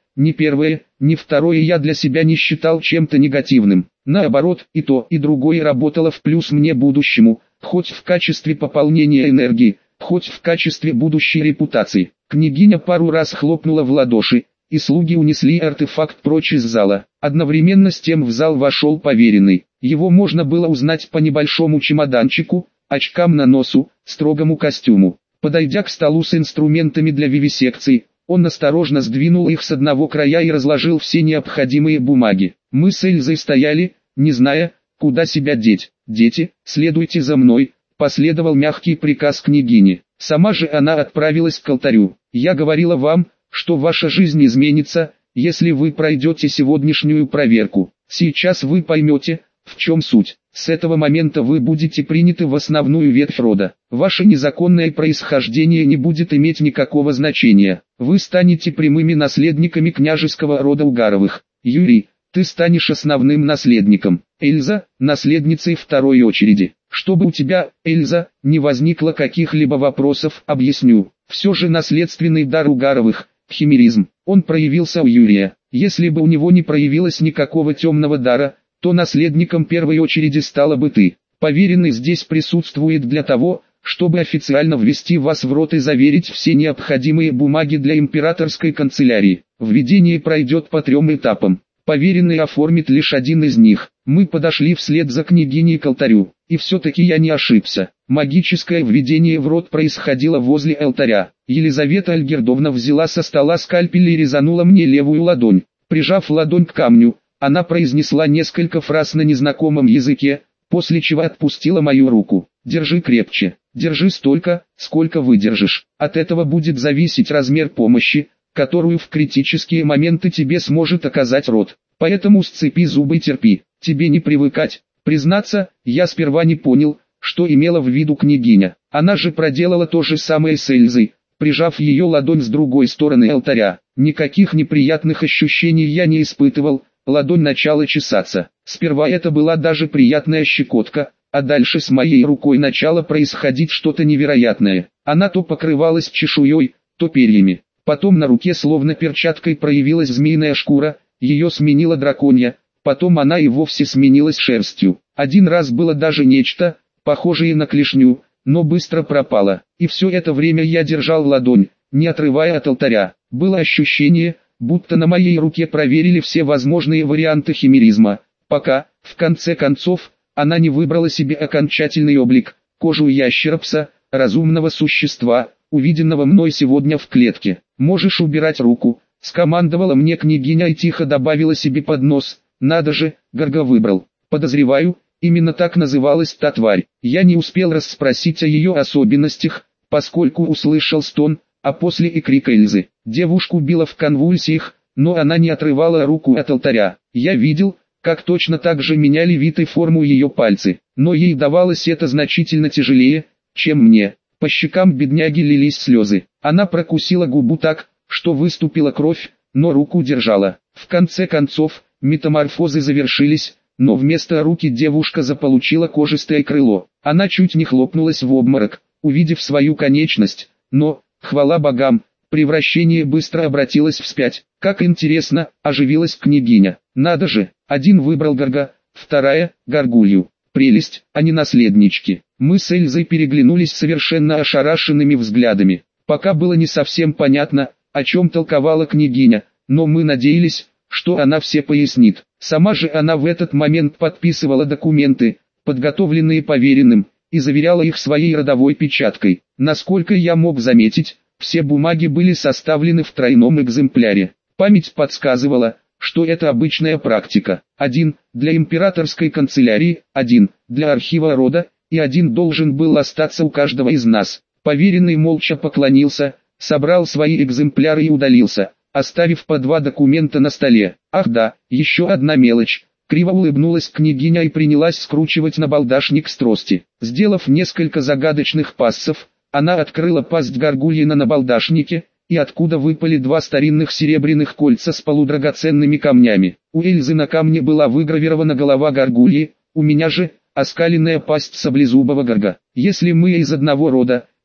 ни первое, ни второе я для себя не считал чем-то негативным. Наоборот, и то, и другое работало в плюс мне будущему, хоть в качестве пополнения энергии, хоть в качестве будущей репутации. Княгиня пару раз хлопнула в ладоши, и слуги унесли артефакт прочь из зала. Одновременно с тем в зал вошел поверенный. Его можно было узнать по небольшому чемоданчику, очкам на носу, строгому костюму. Подойдя к столу с инструментами для вивисекции, он осторожно сдвинул их с одного края и разложил все необходимые бумаги. Мы с Эльзой стояли, не зная, куда себя деть. «Дети, следуйте за мной», — последовал мягкий приказ княгини. Сама же она отправилась к алтарю. «Я говорила вам, что ваша жизнь изменится, если вы пройдете сегодняшнюю проверку. Сейчас вы поймете, в чем суть. С этого момента вы будете приняты в основную ветвь рода. Ваше незаконное происхождение не будет иметь никакого значения. Вы станете прямыми наследниками княжеского рода Угаровых. Юрий, ты станешь основным наследником. Эльза, наследницей второй очереди. Чтобы у тебя, Эльза, не возникло каких-либо вопросов, объясню. Все же наследственный дар Угаровых, химеризм, он проявился у Юрия. Если бы у него не проявилось никакого темного дара, то наследником первой очереди стала бы ты. Поверенный здесь присутствует для того, чтобы официально ввести вас в род и заверить все необходимые бумаги для императорской канцелярии. Введение пройдет по трем этапам. Поверенный оформит лишь один из них. Мы подошли вслед за княгиней к алтарю, и все-таки я не ошибся. Магическое введение в род происходило возле алтаря. Елизавета Альгердовна взяла со стола скальпель и резанула мне левую ладонь. Прижав ладонь к камню, она произнесла несколько фраз на незнакомом языке, после чего отпустила мою руку. «Держи крепче, держи столько, сколько выдержишь. От этого будет зависеть размер помощи, которую в критические моменты тебе сможет оказать род. Поэтому сцепи зубы и терпи, тебе не привыкать». Признаться, я сперва не понял, что имела в виду княгиня. Она же проделала то же самое с Эльзой, прижав ее ладонь с другой стороны алтаря. Никаких неприятных ощущений я не испытывал, ладонь начала чесаться. Сперва это была даже приятная щекотка, а дальше с моей рукой начало происходить что-то невероятное. Она то покрывалась чешуей, то перьями. Потом на руке словно перчаткой проявилась змеиная шкура, ее сменила драконья, потом она и вовсе сменилась шерстью. Один раз было даже нечто, похожее на клешню, но быстро пропало. И все это время я держал ладонь, не отрывая от алтаря. Было ощущение, будто на моей руке проверили все возможные варианты химеризма, пока, в конце концов, она не выбрала себе окончательный облик, кожу ящеропса, разумного существа, увиденного мной сегодня в клетке. «Можешь убирать руку», — скомандовала мне княгиня и тихо добавила себе под нос. «Надо же, Горго выбрал. Подозреваю, именно так называлась та тварь». Я не успел расспросить о ее особенностях, поскольку услышал стон, а после и крик Эльзы. Девушку било в конвульсиях, но она не отрывала руку от алтаря. Я видел, как точно так же меняли вид и форму ее пальцы, но ей давалось это значительно тяжелее, чем мне. По щекам бедняги лились слезы. Она прокусила губу так, что выступила кровь, но руку держала. В конце концов, метаморфозы завершились, но вместо руки девушка заполучила кожистое крыло. Она чуть не хлопнулась в обморок, увидев свою конечность, но, хвала богам, превращение быстро обратилось вспять. Как интересно, оживилась княгиня. Надо же, один выбрал Горго, вторая — Горгулью. Прелесть, а не наследнички. Мы с Эльзой переглянулись совершенно ошарашенными взглядами. Пока было не совсем понятно, о чем толковала княгиня, но мы надеялись, что она все пояснит. Сама же она в этот момент подписывала документы, подготовленные поверенным, и заверяла их своей родовой печаткой. Насколько я мог заметить, все бумаги были составлены в тройном экземпляре. Память подсказывала, что это обычная практика. Один для императорской канцелярии, один для архива рода, и один должен был остаться у каждого из нас. Поверенный молча поклонился, собрал свои экземпляры и удалился, оставив по два документа на столе. Ах да, еще одна мелочь. Криво улыбнулась княгиня и принялась скручивать набалдашник с трости. Сделав несколько загадочных пассов, она открыла пасть горгульи на набалдашнике, и откуда выпали два старинных серебряных кольца с полудрагоценными камнями. У Эльзы на камне была выгравирована голова горгульи, у меня же оскаленная пасть саблезубого горга. Если мы из одного рода,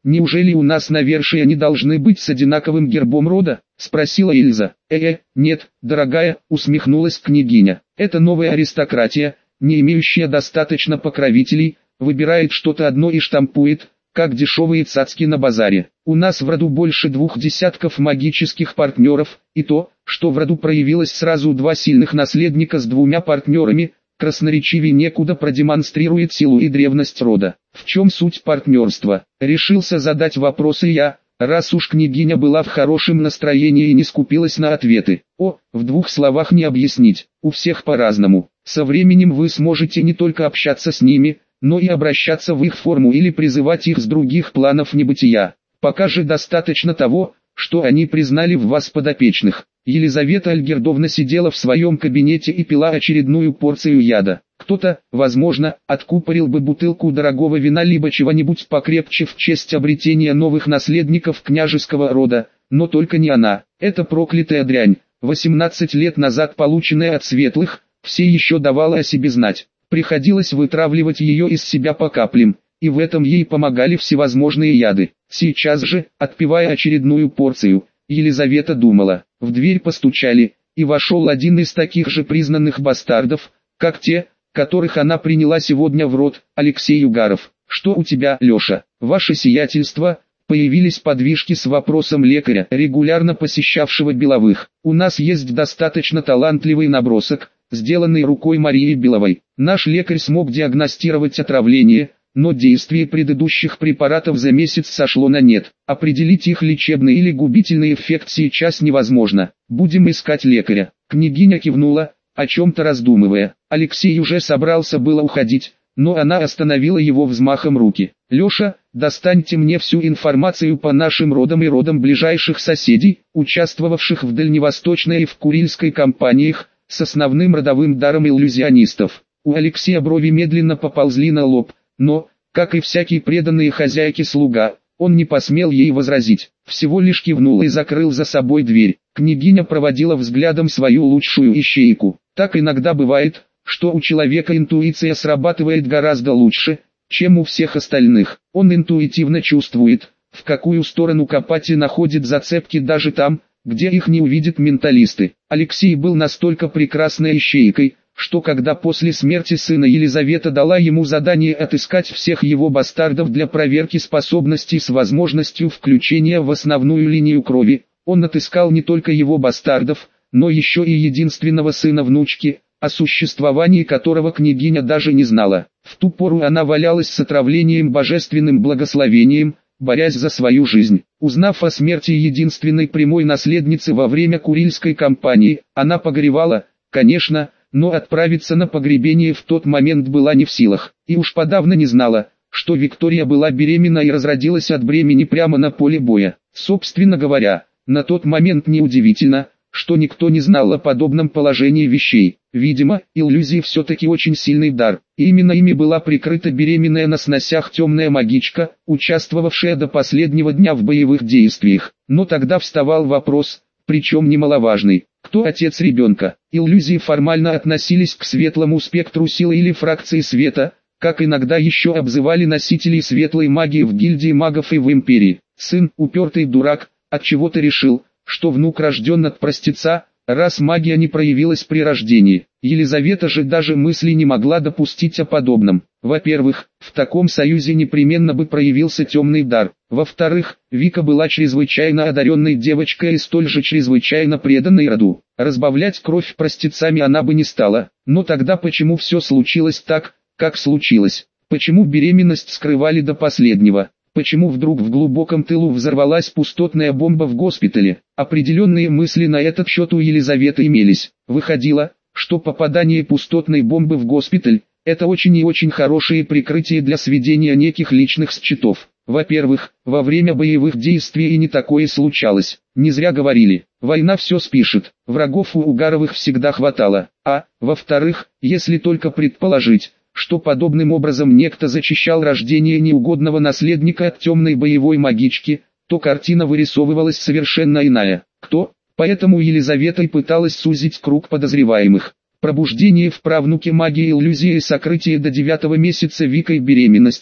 неужели у нас навершие они должны быть с одинаковым гербом рода? Спросила Эльза. Э-э, нет, дорогая, усмехнулась княгиня. Это новая аристократия, не имеющая достаточно покровителей, выбирает что-то одно и штампует, как дешевые цацки на базаре. У нас в роду больше двух десятков магических партнеров, и то, что в роду проявилось сразу два сильных наследника с двумя партнерами, красноречивее некуда продемонстрирует силу и древность рода. В чем суть партнерства? Решился задать вопросы я, раз уж княгиня была в хорошем настроении и не скупилась на ответы. О, в двух словах не объяснить, у всех по-разному. Со временем вы сможете не только общаться с ними, но и обращаться в их форму или призывать их с других планов небытия. Пока же достаточно того, что они признали в вас подопечных. Елизавета Альгердовна сидела в своем кабинете и пила очередную порцию яда. Кто-то, возможно, откупорил бы бутылку дорогого вина либо чего-нибудь покрепче в честь обретения новых наследников княжеского рода, но только не она. Эта проклятая дрянь, восемнадцать лет назад полученная от светлых, все еще давала о себе знать. Приходилось вытравливать ее из себя по каплям, и в этом ей помогали всевозможные яды. Сейчас же, отпивая очередную порцию, Елизавета думала. В дверь постучали, и вошел один из таких же признанных бастардов, как те, которых она приняла сегодня в рот, Алексей Угаров. «Что у тебя, Леша? Ваше сиятельство?» Появились подвижки с вопросом лекаря, регулярно посещавшего Беловых. «У нас есть достаточно талантливый набросок, сделанный рукой Марии Беловой. Наш лекарь смог диагностировать отравление, но действие предыдущих препаратов за месяц сошло на нет. Определить их лечебный или губительный эффект сейчас невозможно. Будем искать лекаря». Княгиня кивнула, о чем-то раздумывая. Алексей уже собрался было уходить, но она остановила его взмахом руки. «Леша, достаньте мне всю информацию по нашим родам и родам ближайших соседей, участвовавших в дальневосточной и в Курильской кампаниях, с основным родовым даром иллюзионистов». У Алексея брови медленно поползли на лоб, но, как и всякий преданный хозяйке слуга, он не посмел ей возразить, всего лишь кивнул и закрыл за собой дверь. Княгиня проводила взглядом свою лучшую ищейку. Так иногда бывает, что у человека интуиция срабатывает гораздо лучше, чем у всех остальных. Он интуитивно чувствует, в какую сторону копать и находит зацепки даже там, где их не увидят менталисты. Алексей был настолько прекрасной ищейкой, что когда после смерти сына Елизавета дала ему задание отыскать всех его бастардов для проверки способностей с возможностью включения в основную линию крови, он отыскал не только его бастардов, но еще и единственного сына внучки, о существовании которого княгиня даже не знала. В ту пору она валялась с отравлением божественным благословением, борясь за свою жизнь. Узнав о смерти единственной прямой наследницы во время Курильской кампании, она погоревала, конечно, но отправиться на погребение в тот момент была не в силах, и уж подавно не знала, что Виктория была беременна и разродилась от бремени прямо на поле боя. Собственно говоря, на тот момент неудивительно, что никто не знал о подобном положении вещей. Видимо, иллюзии все-таки очень сильный дар, и именно ими была прикрыта беременная на сносях темная магичка, участвовавшая до последнего дня в боевых действиях. Но тогда вставал вопрос, причем немаловажный, кто отец ребенка. Иллюзии формально относились к светлому спектру силы или фракции света, как иногда еще обзывали носителей светлой магии в гильдии магов и в империи. Сын, упертый дурак, отчего-то решил, что внук рожден от простеца, раз магия не проявилась при рождении. Елизавета же даже мысли не могла допустить о подобном. Во-первых, в таком союзе непременно бы проявился темный дар. Во-вторых, Вика была чрезвычайно одаренной девочкой и столь же чрезвычайно преданной роду. Разбавлять кровь простецами она бы не стала. Но тогда почему все случилось так, как случилось? Почему беременность скрывали до последнего? Почему вдруг в глубоком тылу взорвалась пустотная бомба в госпитале? Определенные мысли на этот счет у Елизаветы имелись. Выходило, что попадание пустотной бомбы в госпиталь – это очень и очень хорошее прикрытие для сведения неких личных счетов. Во-первых, во время боевых действий и не такое случалось. Не зря говорили, война все спишет, врагов у Угаровых всегда хватало. А, во-вторых, если только предположить, что подобным образом некто зачищал рождение неугодного наследника от темной боевой магички, то картина вырисовывалась совершенно иная. Кто? Поэтому Елизавета и пыталась сузить круг подозреваемых. Пробуждение в правнуке магии иллюзии и сокрытие до девятого месяца Викой беременности,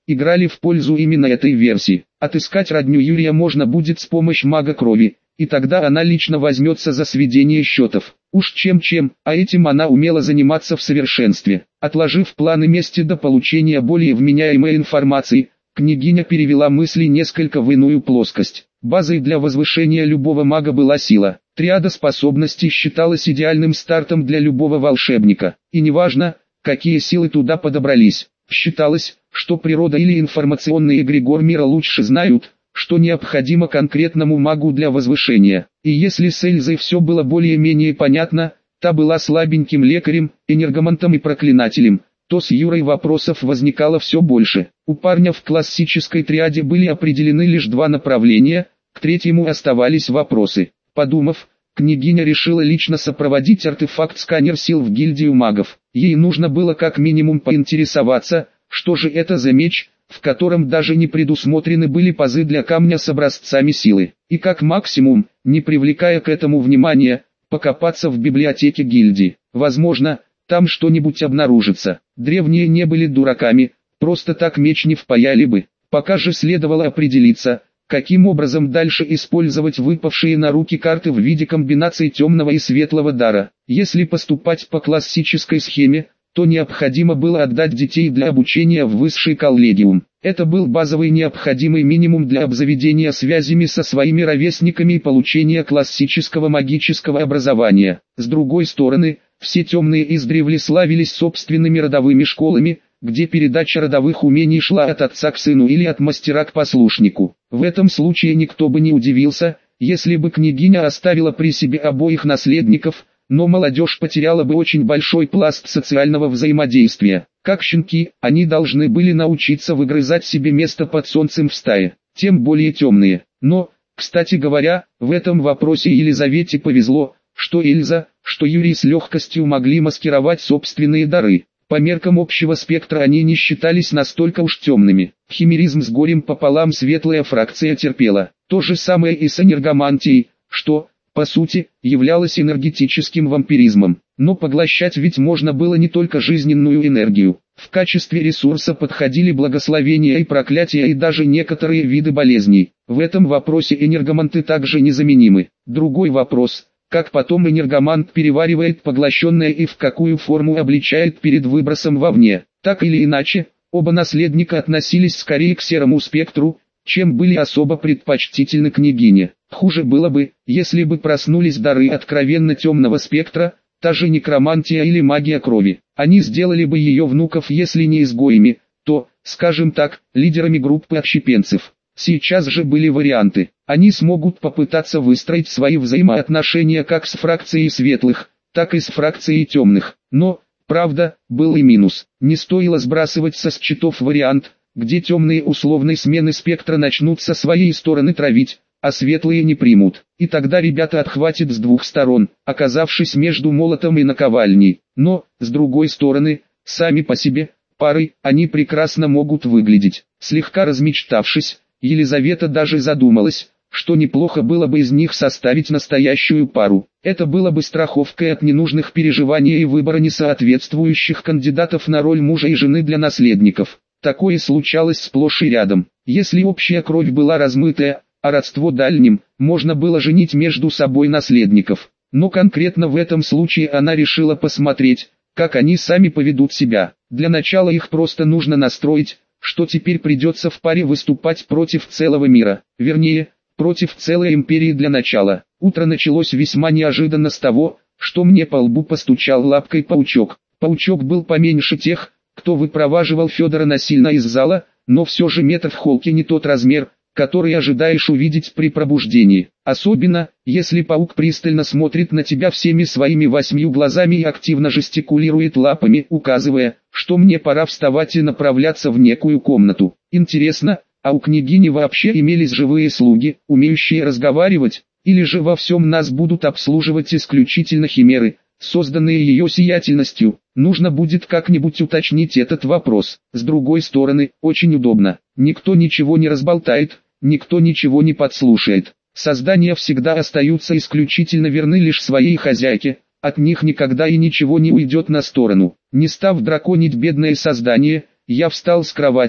играли в пользу именно этой версии. Отыскать родню Юрия можно будет с помощью мага крови, и тогда она лично возьмется за сведение счетов. Уж чем-чем, а этим она умела заниматься в совершенстве. Отложив планы мести до получения более вменяемой информации, княгиня перевела мысли несколько в иную плоскость. Базой для возвышения любого мага была сила. Триада способностей считалась идеальным стартом для любого волшебника. И неважно, какие силы туда подобрались. Считалось, что природа или информационный эгрегор мира лучше знают, что необходимо конкретному магу для возвышения. И если с Эльзой все было более-менее понятно, та была слабеньким лекарем, энергомантом и проклинателем, то с Юрой вопросов возникало все больше. У парня в классической триаде были определены лишь два направления, к третьему оставались вопросы. Подумав, княгиня решила лично сопроводить артефакт-сканер сил в гильдию магов. Ей нужно было как минимум поинтересоваться, что же это за меч, в котором даже не предусмотрены были пазы для камня с образцами силы. И как максимум, не привлекая к этому внимания, покопаться в библиотеке гильдии. Возможно, там что-нибудь обнаружится. Древние не были дураками, просто так меч не впаяли бы. Пока же следовало определиться, каким образом дальше использовать выпавшие на руки карты в виде комбинаций темного и светлого дара. Если поступать по классической схеме, то необходимо было отдать детей для обучения в высший коллегиум. Это был базовый необходимый минимум для обзаведения связями со своими ровесниками и получения классического магического образования. С другой стороны, все темные издревле славились собственными родовыми школами, где передача родовых умений шла от отца к сыну или от мастера к послушнику. В этом случае никто бы не удивился, если бы княгиня оставила при себе обоих наследников, но молодежь потеряла бы очень большой пласт социального взаимодействия. Как щенки, они должны были научиться выгрызать себе место под солнцем в стае, тем более темные. Но, кстати говоря, в этом вопросе Елизавете повезло, что Эльза, что Юрий с легкостью могли маскировать собственные дары. По меркам общего спектра они не считались настолько уж темными. Химеризм с горем пополам светлая фракция терпела. То же самое и с энергомантией, что, по сути, являлось энергетическим вампиризмом. Но поглощать ведь можно было не только жизненную энергию. В качестве ресурса подходили благословения и проклятия и даже некоторые виды болезней. В этом вопросе энергоманты также незаменимы. Другой вопрос – как потом энергомант переваривает поглощенное и в какую форму обличает перед выбросом вовне. Так или иначе, оба наследника относились скорее к серому спектру, чем были особо предпочтительны княгине. Хуже было бы, если бы проснулись дары откровенно темного спектра, та же некромантия или магия крови. Они сделали бы ее внуков если не изгоями, то, скажем так, лидерами группы отщепенцев. Сейчас же были варианты. Они смогут попытаться выстроить свои взаимоотношения как с фракцией светлых, так и с фракцией темных. Но, правда, был и минус. Не стоило сбрасывать со счетов вариант, где темные условной смены спектра начнут со своей стороны травить, а светлые не примут. И тогда ребята отхватят с двух сторон, оказавшись между молотом и наковальней. Но, с другой стороны, сами по себе, парой, они прекрасно могут выглядеть. Слегка размечтавшись, Елизавета даже задумалась, что неплохо было бы из них составить настоящую пару. Это было бы страховкой от ненужных переживаний и выбора несоответствующих кандидатов на роль мужа и жены для наследников. Такое случалось сплошь и рядом. Если общая кровь была размытая, а родство дальним, можно было женить между собой наследников. Но конкретно в этом случае она решила посмотреть, как они сами поведут себя. Для начала их просто нужно настроить, что теперь придется в паре выступать против целого мира, вернее, против целой империи для начала. Утро началось весьма неожиданно с того, что мне по лбу постучал лапкой паучок. Паучок был поменьше тех, кто выпроваживал Федора насильно из зала, но все же метр в холке не тот размер, который ожидаешь увидеть при пробуждении. Особенно, если паук пристально смотрит на тебя всеми своими восьмью глазами и активно жестикулирует лапами, указывая, что мне пора вставать и направляться в некую комнату. Интересно, а у княгини вообще имелись живые слуги, умеющие разговаривать, или же во всем нас будут обслуживать исключительно химеры, созданные ее сиятельностью? Нужно будет как-нибудь уточнить этот вопрос. С другой стороны, очень удобно. Никто ничего не разболтает, никто ничего не подслушает. Создания всегда остаются исключительно верны лишь своей хозяйке, от них никогда и ничего не уйдет на сторону. Не став драконить бедное создание, я встал с кровати,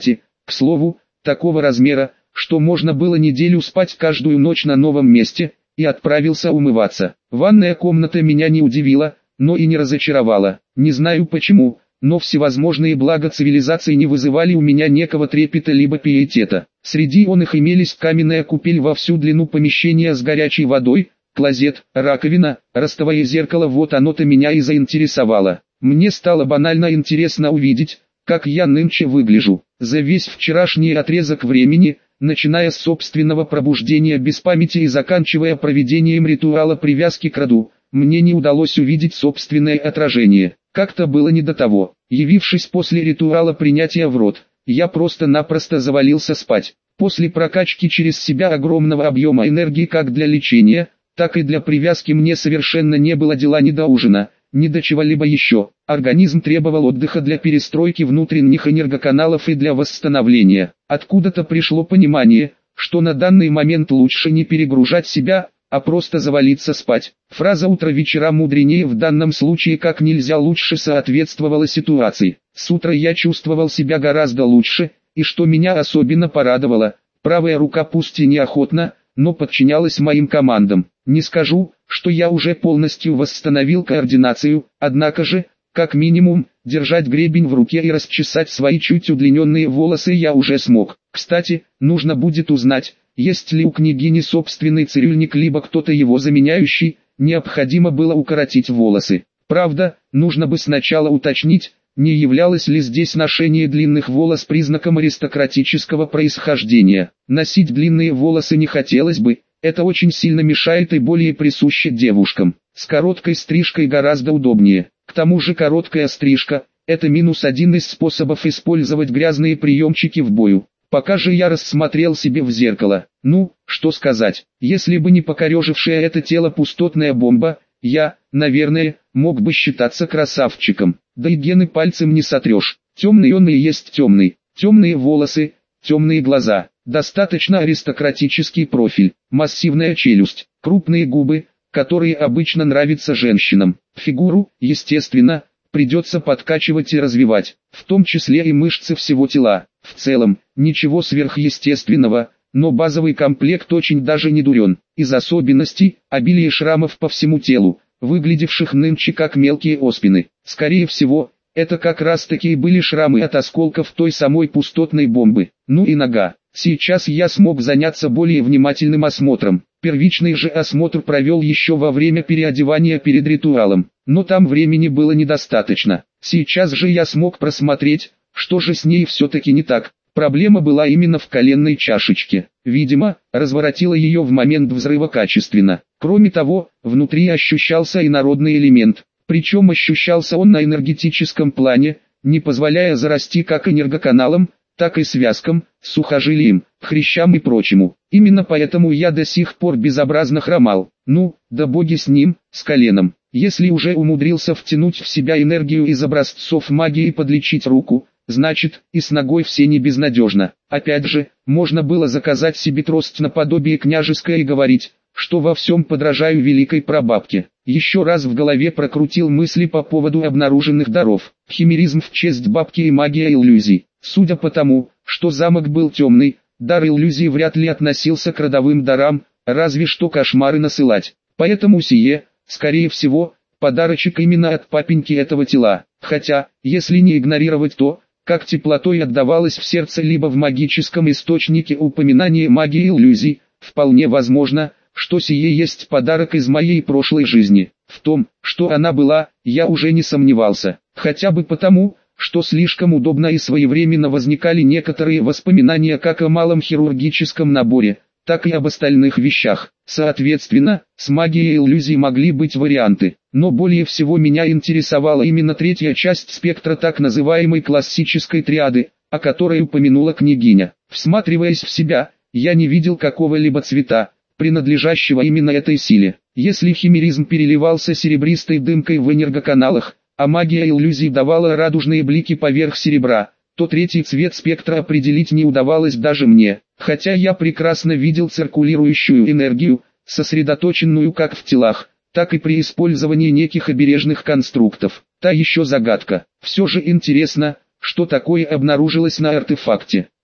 К слову, такого размера, что можно было неделю спать каждую ночь на новом месте, и отправился умываться. Ванная комната меня не удивила, но и не разочаровала. Не знаю почему, но всевозможные блага цивилизации не вызывали у меня некого трепета либо пиетета. Среди оных имелись каменная купель во всю длину помещения с горячей водой, клозет, раковина, ростовое зеркало. Вот оно-то меня и заинтересовало. Мне стало банально интересно увидеть, как я нынче выгляжу. За весь вчерашний отрезок времени, начиная с собственного пробуждения без памяти и заканчивая проведением ритуала привязки к роду, мне не удалось увидеть собственное отражение. Как-то было не до того. Явившись после ритуала принятия в рот, я просто-напросто завалился спать. После прокачки через себя огромного объема энергии как для лечения, так и для привязки мне совершенно не было дела ни до ужина, ни до чего-либо еще. Организм требовал отдыха для перестройки внутренних энергоканалов и для восстановления. Откуда-то пришло понимание, что на данный момент лучше не перегружать себя, а просто завалиться спать. Фраза «утро вечера мудренее» в данном случае как нельзя лучше соответствовала ситуации. С утра я чувствовал себя гораздо лучше, и что меня особенно порадовало, правая рука пусть и неохотно, но подчинялась моим командам. Не скажу, что я уже полностью восстановил координацию, однако же, как минимум, держать гребень в руке и расчесать свои чуть удлиненные волосы я уже смог. Кстати, нужно будет узнать, есть ли у княгини собственный цирюльник либо кто-то его заменяющий, необходимо было укоротить волосы. Правда, нужно бы сначала уточнить, не являлось ли здесь ношение длинных волос признаком аристократического происхождения. Носить длинные волосы не хотелось бы, это очень сильно мешает и более присуще девушкам. С короткой стрижкой гораздо удобнее. К тому же короткая стрижка – это минус один из способов использовать грязные приемчики в бою. Пока же я рассмотрел себе в зеркало. Ну, что сказать, если бы не покорежившая это тело пустотная бомба, я, наверное, мог бы считаться красавчиком. Да и гены пальцем не сотрешь. Темный он и есть темный. Темные волосы, темные глаза, достаточно аристократический профиль, массивная челюсть, крупные губы, которые обычно нравятся женщинам. Фигуру, естественно, придется подкачивать и развивать, в том числе и мышцы всего тела. В целом, ничего сверхъестественного, но базовый комплект очень даже не дурен. Из особенностей, обилие шрамов по всему телу, выглядевших нынче как мелкие оспины. Скорее всего, это как раз таки и были шрамы от осколков той самой пустотной бомбы. Ну и нога. Сейчас я смог заняться более внимательным осмотром. Первичный же осмотр провел еще во время переодевания перед ритуалом, но там времени было недостаточно. Сейчас же я смог просмотреть, что же с ней все-таки не так. Проблема была именно в коленной чашечке. Видимо, разворотила ее в момент взрыва качественно. Кроме того, внутри ощущался инородный элемент. Причем ощущался он на энергетическом плане, не позволяя зарасти как энергоканалам, так и связкам, сухожилиям, хрящам и прочему. Именно поэтому я до сих пор безобразно хромал. Ну, да боги с ним, с коленом. Если уже умудрился втянуть в себя энергию из образцов магии и подлечить руку, значит, и с ногой все не безнадежно. Опять же, можно было заказать себе трость наподобие княжеской и говорить, что во всем подражаю великой прабабке. Еще раз в голове прокрутил мысли по поводу обнаруженных даров. Химеризм в честь бабки и магия иллюзий. Судя по тому, что замок был темный, дар иллюзий вряд ли относился к родовым дарам, разве что кошмары насылать. Поэтому сие, скорее всего, подарочек именно от папеньки этого тела. Хотя, если не игнорировать то, как теплотой отдавалось в сердце либо в магическом источнике упоминание магии иллюзий, вполне возможно, что сие есть подарок из моей прошлой жизни. В том, что она была, я уже не сомневался. Хотя бы потому, что слишком удобно и своевременно возникали некоторые воспоминания как о малом хирургическом наборе, так и об остальных вещах. Соответственно, с магией иллюзий могли быть варианты. Но более всего меня интересовала именно третья часть спектра так называемой классической триады, о которой упомянула княгиня. Всматриваясь в себя, я не видел какого-либо цвета, принадлежащего именно этой силе. Если химеризм переливался серебристой дымкой в энергоканалах, а магия иллюзий давала радужные блики поверх серебра, то третий цвет спектра определить не удавалось даже мне, хотя я прекрасно видел циркулирующую энергию, сосредоточенную как в телах, так и при использовании неких обережных конструктов. Та еще загадка. Все же интересно, что такое обнаружилось на артефакте.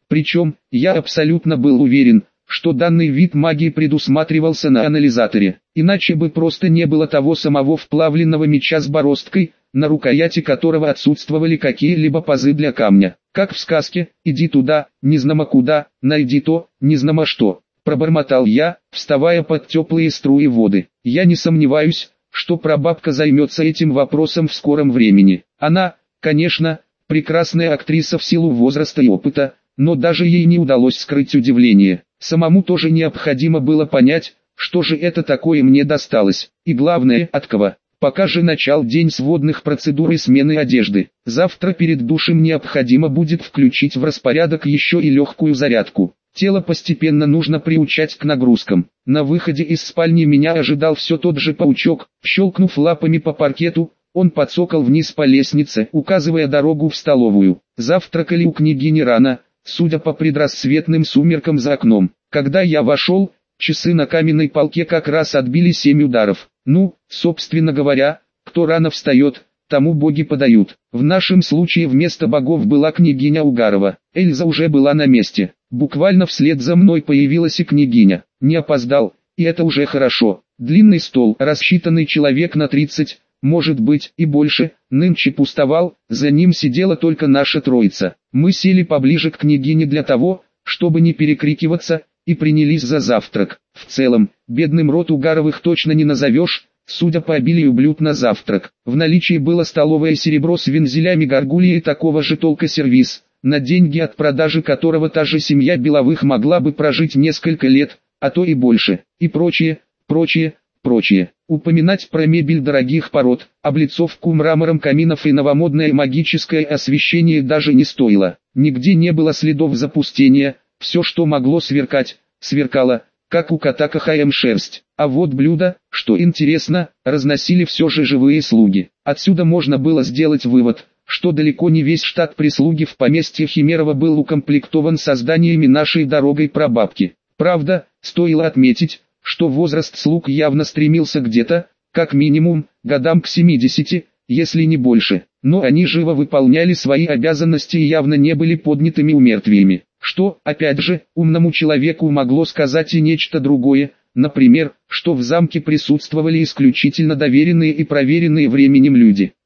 Причем, я абсолютно был уверен, что данный вид магии предусматривался на анализаторе, иначе бы просто не было того самого вплавленного меча с бороздкой, на рукояти которого отсутствовали какие-либо пазы для камня. Как в сказке, иди туда, незнамо куда, найди то, незнамо что. Пробормотал я, вставая под теплые струи воды. Я не сомневаюсь, что прабабка займется этим вопросом в скором времени. Она, конечно, прекрасная актриса в силу возраста и опыта, но даже ей не удалось скрыть удивление. Самому тоже необходимо было понять, что же это такое мне досталось, и главное, от кого. Пока же начал день сводных процедур и смены одежды. Завтра перед душем необходимо будет включить в распорядок еще и легкую зарядку. Тело постепенно нужно приучать к нагрузкам. На выходе из спальни меня ожидал все тот же паучок. Щелкнув лапами по паркету, он подсокал вниз по лестнице, указывая дорогу в столовую. Завтракали у княгини рано, судя по предрассветным сумеркам за окном. Когда я вошел, часы на каменной полке как раз отбили семь ударов. Ну, собственно говоря, кто рано встает, тому боги подают. В нашем случае вместо богов была княгиня Угарова. Эльза уже была на месте. Буквально вслед за мной появилась и княгиня. Не опоздал, и это уже хорошо. Длинный стол, рассчитанный человек на тридцать, может быть и больше, нынче пустовал, за ним сидела только наша троица. Мы сели поближе к княгине для того, чтобы не перекрикиваться, и принялись за завтрак. В целом, бедным род Угаровых точно не назовешь, судя по обилию блюд на завтрак. В наличии было столовое серебро с вензелями горгульи и такого же толка сервиз, на деньги от продажи которого та же семья Беловых могла бы прожить несколько лет, а то и больше, и прочее, прочее, прочее. Упоминать про мебель дорогих пород, облицовку мрамором каминов и новомодное магическое освещение даже не стоило. Нигде не было следов запустения. Все, что могло сверкать, сверкало, как у кота Кахаем шерсть. А вот блюда, что интересно, разносили все же живые слуги. Отсюда можно было сделать вывод, что далеко не весь штат прислуги в поместье Химерова был укомплектован созданиями нашей дорогой прабабки. Правда, стоило отметить, что возраст слуг явно стремился где-то, как минимум, годам к семидесяти, если не больше. Но они живо выполняли свои обязанности и явно не были поднятыми умертвиями. Что, опять же, умному человеку могло сказать и нечто другое, например, что в замке присутствовали исключительно доверенные и проверенные временем люди.